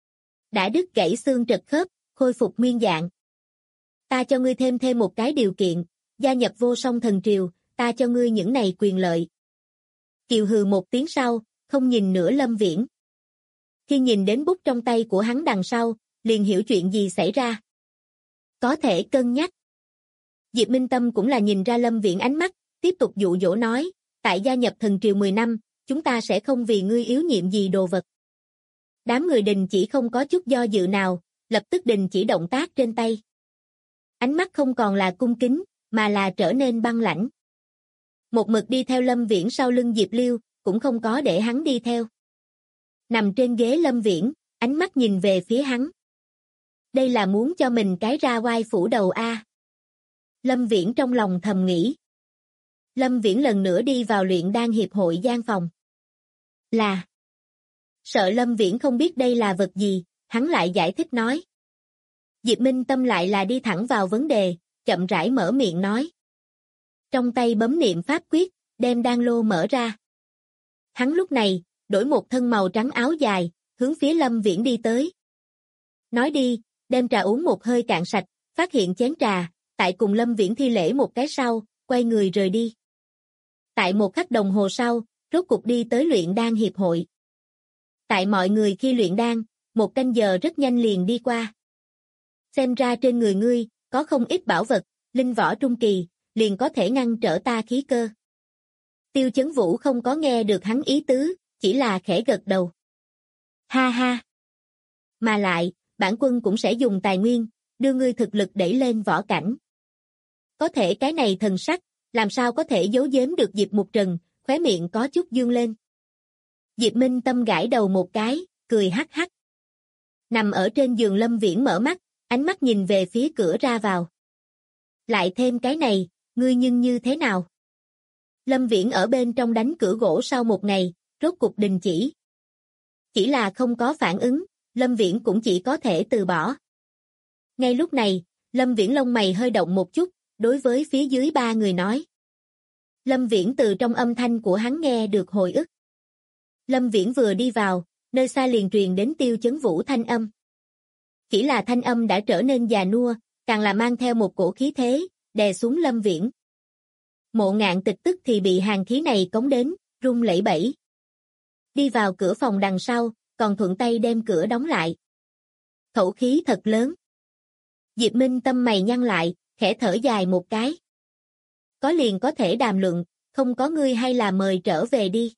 Đã đứt gãy xương trật khớp, khôi phục nguyên dạng. Ta cho ngươi thêm một cái điều kiện, gia nhập Vô Song Thần Triều, ta cho ngươi những này quyền lợi. Kiều hừ một tiếng sau, không nhìn nữa Lâm Viễn. Khi nhìn đến bút trong tay của hắn đằng sau, liền hiểu chuyện gì xảy ra. Có thể cân nhắc. Diệp Minh Tâm cũng là nhìn ra Lâm Viễn ánh mắt, tiếp tục dụ dỗ nói, tại gia nhập Thần Triều 10 năm, chúng ta sẽ không vì ngươi yếu nhiệm gì đồ vật. Đám người đình chỉ không có chút do dự nào, lập tức đình chỉ động tác trên tay. Ánh mắt không còn là cung kính, mà là trở nên băng lãnh. Một mực đi theo Lâm Viễn sau lưng Diệp Liêu, cũng không có để hắn đi theo. Nằm trên ghế Lâm Viễn, ánh mắt nhìn về phía hắn. Đây là muốn cho mình cái ra oai phủ đầu a. Lâm Viễn trong lòng thầm nghĩ. Lâm Viễn lần nữa đi vào luyện đan hiệp hội gian phòng. Là. Sợ Lâm Viễn không biết đây là vật gì, hắn lại giải thích nói. Diệp Minh Tâm lại là đi thẳng vào vấn đề, chậm rãi mở miệng nói. Trong tay bấm niệm pháp quyết, đem đan lô mở ra. Hắn lúc này, đổi một thân màu trắng áo dài, hướng phía Lâm Viễn đi tới. Nói đi, đem trà uống một hơi cạn sạch, phát hiện chén trà, tại cùng Lâm Viễn thi lễ một cái sau, quay người rời đi. Tại một khắc đồng hồ sau, rốt cục đi tới luyện đan hiệp hội. Tại mọi người khi luyện đan, một canh giờ rất nhanh liền đi qua. Xem ra trên người ngươi, có không ít bảo vật, linh võ trung kỳ, liền có thể ngăn trở ta khí cơ. Tiêu Chấn Vũ không có nghe được hắn ý tứ, chỉ là khẽ gật đầu. Ha ha! Mà lại, bản quân cũng sẽ dùng tài nguyên, đưa ngươi thực lực đẩy lên võ cảnh. Có thể cái này thần sắc, làm sao có thể giấu giếm được Diệp Mục Trần, khóe miệng có chút dương lên. Diệp Minh Tâm gãi đầu một cái, cười hắc hắc. Nằm ở trên giường Lâm Viễn mở mắt, ánh mắt nhìn về phía cửa ra vào. Lại thêm cái này, ngươi nhưng như thế nào? Lâm Viễn ở bên trong đánh cửa gỗ sau một ngày, rốt cục đình chỉ. Chỉ là không có phản ứng, Lâm Viễn cũng chỉ có thể từ bỏ. Ngay lúc này, Lâm Viễn lông mày hơi động một chút, đối với phía dưới ba người nói. Lâm Viễn từ trong âm thanh của hắn nghe được hồi ức. Lâm Viễn vừa đi vào, nơi xa liền truyền đến Tiêu Chấn Vũ thanh âm. Chỉ là thanh âm đã trở nên già nua, càng là mang theo một cổ khí thế, đè xuống Lâm Viễn. Mộ Ngạn Tịch tức thì bị hàn khí này cống đến, run lẩy bẩy. Đi vào cửa phòng đằng sau, còn thuận tay đem cửa đóng lại. Khẩu khí thật lớn. Diệp Minh Tâm mày nhăn lại, khẽ thở dài một cái. Có liền có thể đàm luận, không có ngươi hay là mời trở về đi.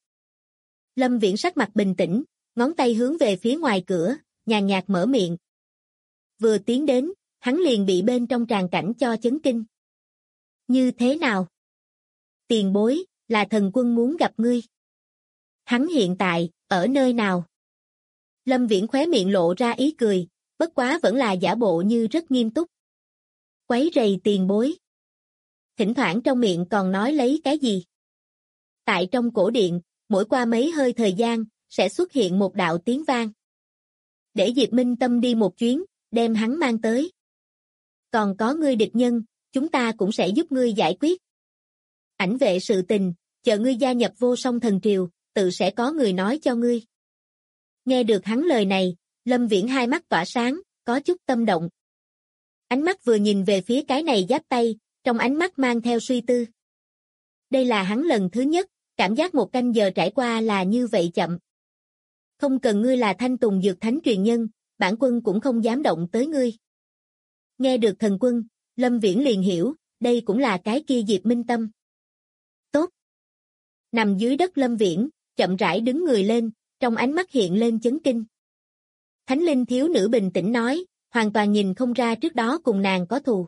Lâm Viễn sắc mặt bình tĩnh, ngón tay hướng về phía ngoài cửa, nhàn nhạt mở miệng. Vừa tiến đến, hắn liền bị bên trong tràn cảnh cho chấn kinh. Như thế nào? Tiền bối, là thần quân muốn gặp ngươi. Hắn hiện tại, ở nơi nào? Lâm Viễn khóe miệng lộ ra ý cười, bất quá vẫn là giả bộ như rất nghiêm túc. Quấy rầy tiền bối. Thỉnh thoảng trong miệng còn nói lấy cái gì? Tại trong cổ điện, mỗi qua mấy hơi thời gian, sẽ xuất hiện một đạo tiếng vang. Để Diệp Minh Tâm đi một chuyến, đem hắn mang tới. Còn có ngươi địch nhân, chúng ta cũng sẽ giúp ngươi giải quyết. Ảnh vệ sự tình, chờ ngươi gia nhập Vô Song Thần Triều, tự sẽ có người nói cho ngươi. Nghe được hắn lời này, Lâm Viễn hai mắt tỏa sáng, có chút tâm động. Ánh mắt vừa nhìn về phía cái này giáp tay, trong ánh mắt mang theo suy tư. Đây là hắn lần thứ nhất, cảm giác một canh giờ trải qua là như vậy chậm. Không cần ngươi là Thanh Tùng Dược Thánh truyền nhân, bản quân cũng không dám động tới ngươi. Nghe được thần quân, Lâm Viễn liền hiểu, đây cũng là cái kia Diệp Minh Tâm. Tốt. Nằm dưới đất Lâm Viễn, chậm rãi đứng người lên, trong ánh mắt hiện lên chấn kinh. Thánh linh thiếu nữ bình tĩnh nói, hoàn toàn nhìn không ra trước đó cùng nàng có thù.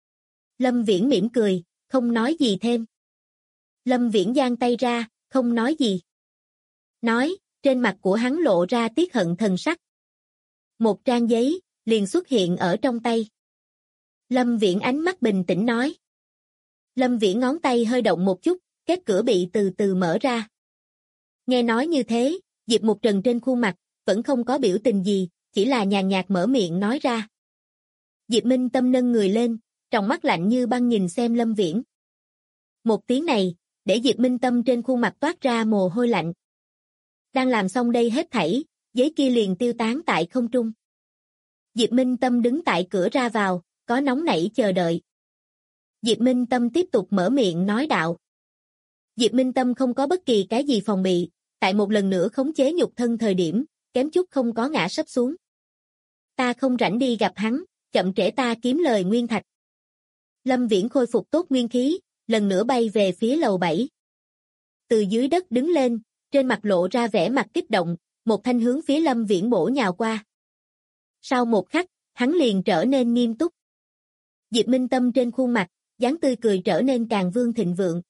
Lâm Viễn mỉm cười, không nói gì thêm. Lâm Viễn giang tay ra, không nói gì. Nói, trên mặt của hắn lộ ra tiếc hận thần sắc. Một trang giấy, liền xuất hiện ở trong tay. Lâm Viễn ánh mắt bình tĩnh nói. Lâm Viễn ngón tay hơi động một chút, kết cửa bị từ từ mở ra. Nghe nói như thế, Diệp Mục Trần trên khuôn mặt, vẫn không có biểu tình gì, chỉ là nhàn nhạt mở miệng nói ra. Diệp Minh Tâm nâng người lên, tròng mắt lạnh như băng nhìn xem Lâm Viễn. Một tiếng này, để Diệp Minh Tâm trên khuôn mặt toát ra mồ hôi lạnh. Đang làm xong đây hết thảy, giấy kia liền tiêu tán tại không trung. Diệp Minh Tâm đứng tại cửa ra vào, có nóng nảy chờ đợi. Diệp Minh Tâm tiếp tục mở miệng nói đạo. Diệp Minh Tâm không có bất kỳ cái gì phòng bị, tại một lần nữa khống chế nhục thân thời điểm, kém chút không có ngã sấp xuống. Ta không rảnh đi gặp hắn, chậm trễ ta kiếm lời nguyên thạch. Lâm Viễn khôi phục tốt nguyên khí, lần nữa bay về phía lầu 7. Từ dưới đất đứng lên, trên mặt lộ ra vẻ mặt kích động, một thanh hướng phía Lâm Viễn bổ nhào qua. Sau một khắc, hắn liền trở nên nghiêm túc. Diệp Minh Tâm trên khuôn mặt, dáng tươi cười trở nên càng vương thịnh vượng.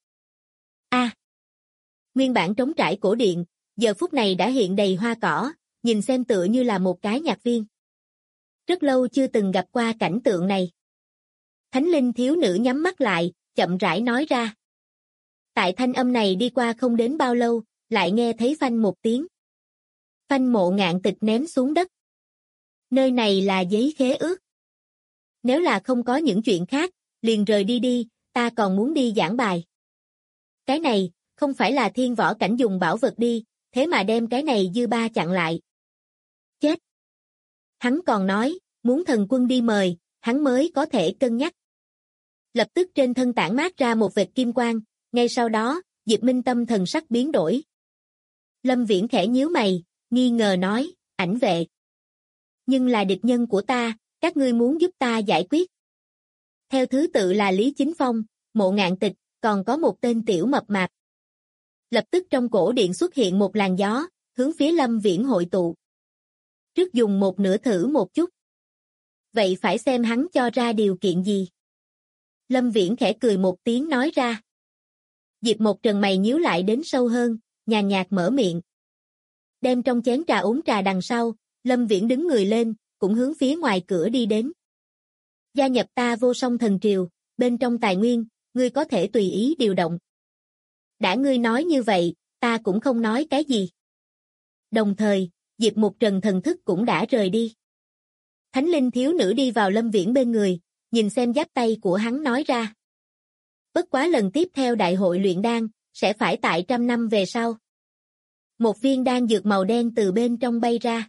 Nguyên bản trống trải cổ điện, giờ phút này đã hiện đầy hoa cỏ, nhìn xem tựa như là một cái nhạc viên. Rất lâu chưa từng gặp qua cảnh tượng này. Thánh linh thiếu nữ nhắm mắt lại, chậm rãi nói ra. Tại thanh âm này đi qua không đến bao lâu, lại nghe thấy phanh một tiếng. Phanh Mộ Ngạn Tịch ném xuống đất. Nơi này là giấy khế ước. Nếu là không có những chuyện khác, liền rời đi đi, ta còn muốn đi giảng bài. Cái này, không phải là thiên võ cảnh dùng bảo vật đi, thế mà đem cái này dư ba chặn lại. Chết! Hắn còn nói, muốn thần quân đi mời, hắn mới có thể cân nhắc. Lập tức trên thân tản mát ra một vệt kim quang, ngay sau đó, Diệp Minh Tâm thần sắc biến đổi. Lâm Viễn khẽ nhíu mày, nghi ngờ nói, ảnh vệ. Nhưng là địch nhân của ta, các ngươi muốn giúp ta giải quyết. Theo thứ tự là Lý Chính Phong, Mộ Ngạn Tịch, còn có một tên tiểu mập mạp. Lập tức trong cổ điện xuất hiện một làn gió, hướng phía Lâm Viễn hội tụ. Trước dùng một nửa thử một chút. Vậy phải xem hắn cho ra điều kiện gì. Lâm Viễn khẽ cười một tiếng nói ra. Diệp Mộc Trần mày nhíu lại đến sâu hơn, nhàn nhạt mở miệng. Đem trong chén trà uống trà đằng sau, Lâm Viễn đứng người lên, cũng hướng phía ngoài cửa đi đến. Gia nhập ta Vô Song Thần Triều, bên trong tài nguyên, ngươi có thể tùy ý điều động. Đã ngươi nói như vậy, ta cũng không nói cái gì. Đồng thời, Diệp Mục Trần thần thức cũng đã rời đi. Thánh linh thiếu nữ đi vào Lâm Viễn bên người, nhìn xem giáp tay của hắn nói ra. Bất quá lần tiếp theo đại hội luyện đan, sẽ phải tại 100 năm về sau. Một viên đan dược màu đen từ bên trong bay ra.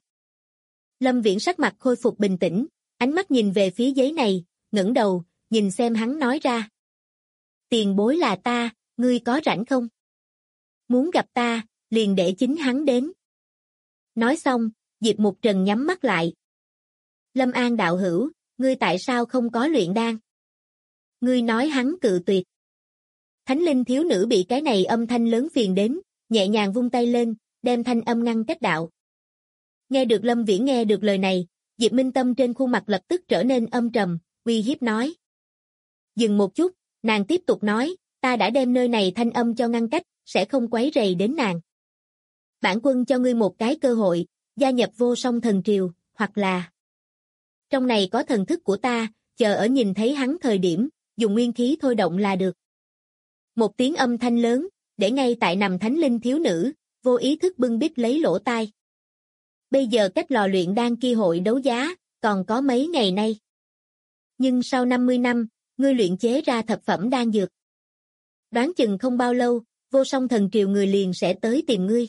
Lâm Viễn sắc mặt khôi phục bình tĩnh, ánh mắt nhìn về phía giấy này, ngẩng đầu, nhìn xem hắn nói ra. Tiền bối là ta, ngươi có rảnh không? Muốn gặp ta, liền để chính hắn đến. Nói xong, Diệp Mục Trần nhắm mắt lại. Lâm An đạo hữu, ngươi tại sao không có luyện đan? Ngươi nói hắn cự tuyệt. Thánh linh thiếu nữ bị cái này âm thanh lớn phiền đến, nhẹ nhàng vung tay lên, đem thanh âm ngăn cách đạo. Nghe được Lâm Viễn nghe được lời này, Diệp Minh Tâm trên khuôn mặt lập tức trở nên âm trầm, uy hiếp nói. Dừng một chút, nàng tiếp tục nói, ta đã đem nơi này thanh âm cho ngăn cách, sẽ không quấy rầy đến nàng. Bản quân cho ngươi một cái cơ hội, gia nhập Vô Song Thần Triều, hoặc là... Trong này có thần thức của ta, chờ ở nhìn thấy hắn thời điểm, dùng nguyên khí thôi động là được. Một tiếng âm thanh lớn, để ngay tại nằm thánh linh thiếu nữ, vô ý thức bưng bít lấy lỗ tai. Bây giờ cách lò luyện đan kia hội đấu giá, còn có mấy ngày nay. Nhưng sau 50 năm, ngươi luyện chế ra thập phẩm đan dược. Đoán chừng không bao lâu, Vô Song Thần Triều người liền sẽ tới tìm ngươi.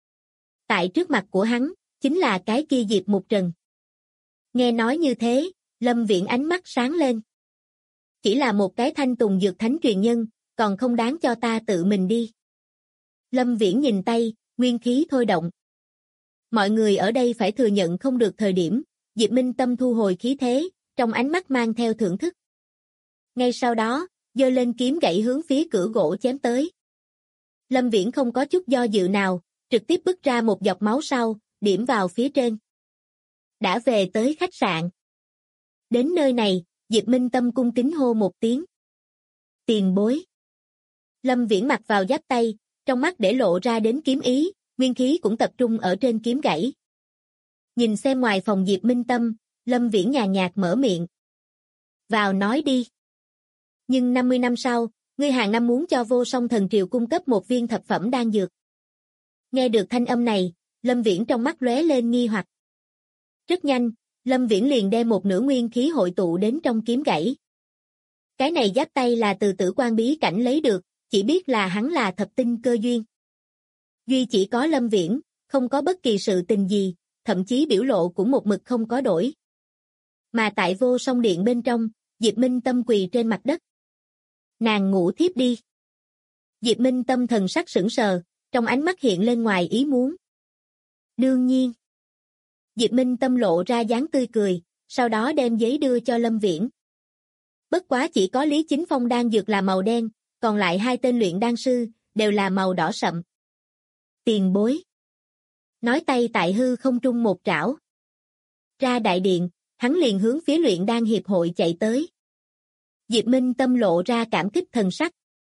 Tại trước mặt của hắn, chính là cái kia Diệp Mục Trần. Nghe nói như thế, Lâm Viễn ánh mắt sáng lên. Chỉ là một cái thanh tùng dược thánh truyền nhân, còn không đáng cho ta tự mình đi. Lâm Viễn nhìn tay, nguyên khí thôi động. Mọi người ở đây phải thừa nhận không được thời điểm, Diệp Minh Tâm thu hồi khí thế, trong ánh mắt mang theo thưởng thức. Ngay sau đó, giơ lên kiếm gãy hướng phía cửa gỗ chém tới. Lâm Viễn không có chút do dự nào, trực tiếp bứt ra một giọt máu sau, điểm vào phía trên. Đã về tới khách sạn. Đến nơi này, Diệp Minh Tâm cung kính hô một tiếng. Tiền bối. Lâm Viễn mặc vào giáp tay, trong mắt để lộ ra đến kiếm ý, nguyên khí cũng tập trung ở trên kiếm gãy. Nhìn xem ngoài phòng Diệp Minh Tâm, Lâm Viễn nhàn nhạt mở miệng. Vào nói đi. Nhưng 50 năm sau, ngươi hàng năm muốn cho Vô Song Thần Triều cung cấp một viên thập phẩm đan dược. Nghe được thanh âm này, Lâm Viễn trong mắt lóe lên nghi hoặc. Rất nhanh, Lâm Viễn liền đem một nửa nguyên khí hội tụ đến trong kiếm gãy. Cái này giáp tay là từ Tử Quan bí cảnh lấy được, chỉ biết là hắn là thập tinh cơ duyên. Duy chỉ có Lâm Viễn, không có bất kỳ sự tình gì, thậm chí biểu lộ cũng một mực không có đổi. Mà tại Vô Song Điện bên trong, Diệp Minh Tâm quỳ trên mặt đất. Nàng ngủ thiếp đi. Diệp Minh Tâm thần sắc sững sờ, trong ánh mắt hiện lên ngoài ý muốn. Đương nhiên. Diệp Minh Tâm lộ ra dáng tươi cười, sau đó đem giấy đưa cho Lâm Viễn. Bất quá chỉ có Lý Chính Phong đan dược là màu đen, còn lại hai tên luyện đan sư, đều là màu đỏ sậm. Tiền bối. Nói tay tại hư không trung một trảo. Ra đại điện, hắn liền hướng phía luyện đan hiệp hội chạy tới. Diệp Minh Tâm lộ ra cảm kích thần sắc.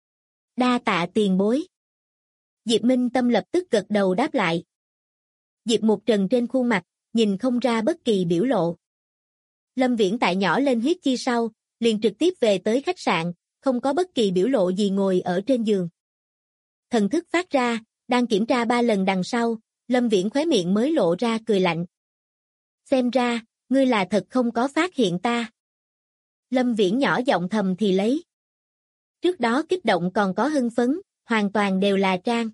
Đa tạ tiền bối. Diệp Minh Tâm lập tức gật đầu đáp lại. Diệp Mục Trần trên khuôn mặt, nhìn không ra bất kỳ biểu lộ. Lâm Viễn tại nhỏ lên huyết chi sau, liền trực tiếp về tới khách sạn, không có bất kỳ biểu lộ gì ngồi ở trên giường. Thần thức phát ra, đang kiểm tra 3 lần đằng sau, Lâm Viễn khóe miệng mới lộ ra cười lạnh. Xem ra, ngươi là thật không có phát hiện ta. Lâm Viễn nhỏ giọng thầm thì lấy. Trước đó kích động còn có hưng phấn, hoàn toàn đều là trang.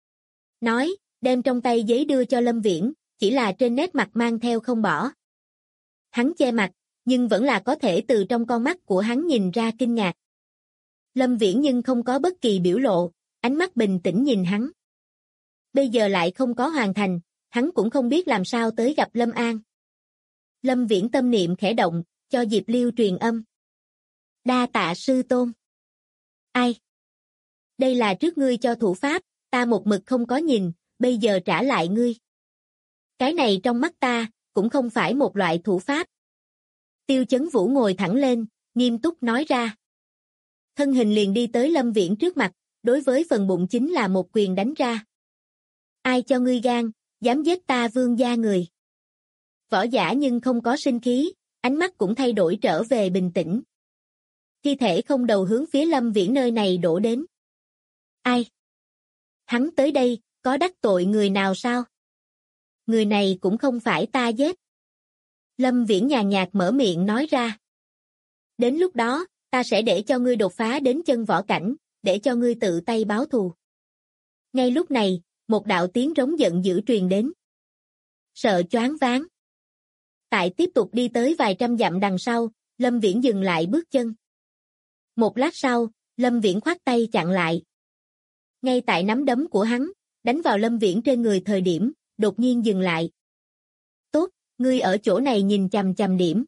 Nói, đem trong tay giấy đưa cho Lâm Viễn, chỉ là trên nét mặt mang theo không bỏ. Hắn che mặt, nhưng vẫn là có thể từ trong con mắt của hắn nhìn ra kinh ngạc. Lâm Viễn nhưng không có bất kỳ biểu lộ, ánh mắt bình tĩnh nhìn hắn. Bây giờ lại không có hoàn thành, hắn cũng không biết làm sao tới gặp Lâm An. Lâm Viễn tâm niệm khẽ động, cho Diệp Liêu truyền âm. Đa tạ sư tôn. Ai? Đây là trước ngươi cho thủ pháp, ta một mực không có nhìn, bây giờ trả lại ngươi. Cái này trong mắt ta, cũng không phải một loại thủ pháp. Tiêu Chấn Vũ ngồi thẳng lên, nghiêm túc nói ra. Thân hình liền đi tới Lâm Viễn trước mặt, đối với phần bụng chính là một quyền đánh ra. Ai cho ngươi gan, dám giết ta vương gia người. Võ giả nhưng không có sinh khí, ánh mắt cũng thay đổi trở về bình tĩnh. Thi thể không đầu hướng phía Lâm Viễn nơi này đổ đến. Ai? Hắn tới đây, có đắc tội người nào sao? Người này cũng không phải ta giết. Lâm Viễn nhàn nhạt mở miệng nói ra. Đến lúc đó, ta sẽ để cho ngươi đột phá đến chân võ cảnh, để cho ngươi tự tay báo thù. Ngay lúc này, một đạo tiếng rống giận dữ truyền đến. Sợ choáng váng. Tại tiếp tục đi tới vài trăm dặm đằng sau, Lâm Viễn dừng lại bước chân. Một lát sau, Lâm Viễn khoát tay chặn lại. Ngay tại nắm đấm của hắn, đánh vào Lâm Viễn trên người thời điểm, đột nhiên dừng lại. Tốt, ngươi ở chỗ này nhìn chằm chằm điểm.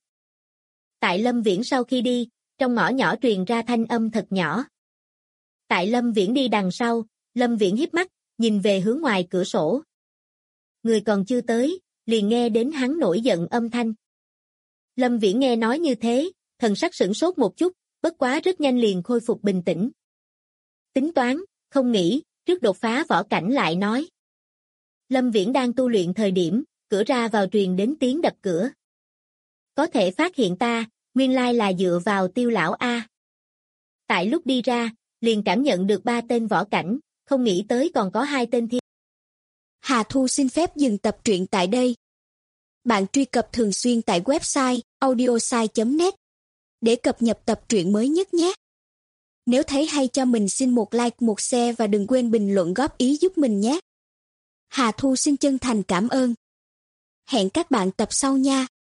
Tại Lâm Viễn sau khi đi, trong ngõ nhỏ truyền ra thanh âm thật nhỏ. Tại Lâm Viễn đi đằng sau, Lâm Viễn híp mắt, nhìn về hướng ngoài cửa sổ. Người còn chưa tới, liền nghe đến hắn nổi giận âm thanh. Lâm Viễn nghe nói như thế, thần sắc sửng sốt một chút, bất quá rất nhanh liền khôi phục bình tĩnh. Tính toán, không nghĩ, trước đột phá võ cảnh lại nói. Lâm Viễn đang tu luyện thời điểm, cửa ra vào truyền đến tiếng đập cửa. Có thể phát hiện ta, nguyên lai là dựa vào Tiêu lão A. Tại lúc đi ra, liền cảm nhận được 3 tên võ cảnh, không nghĩ tới còn có 2 tên thiên. Hà Thu xin phép dừng tập truyện tại đây. Bạn truy cập thường xuyên tại website audiosai.net để cập nhật tập truyện mới nhất nhé. Nếu thấy hay cho mình xin một like, một share và đừng quên bình luận góp ý giúp mình nhé. Hà Thu xin chân thành cảm ơn. Hẹn các bạn tập sau nha.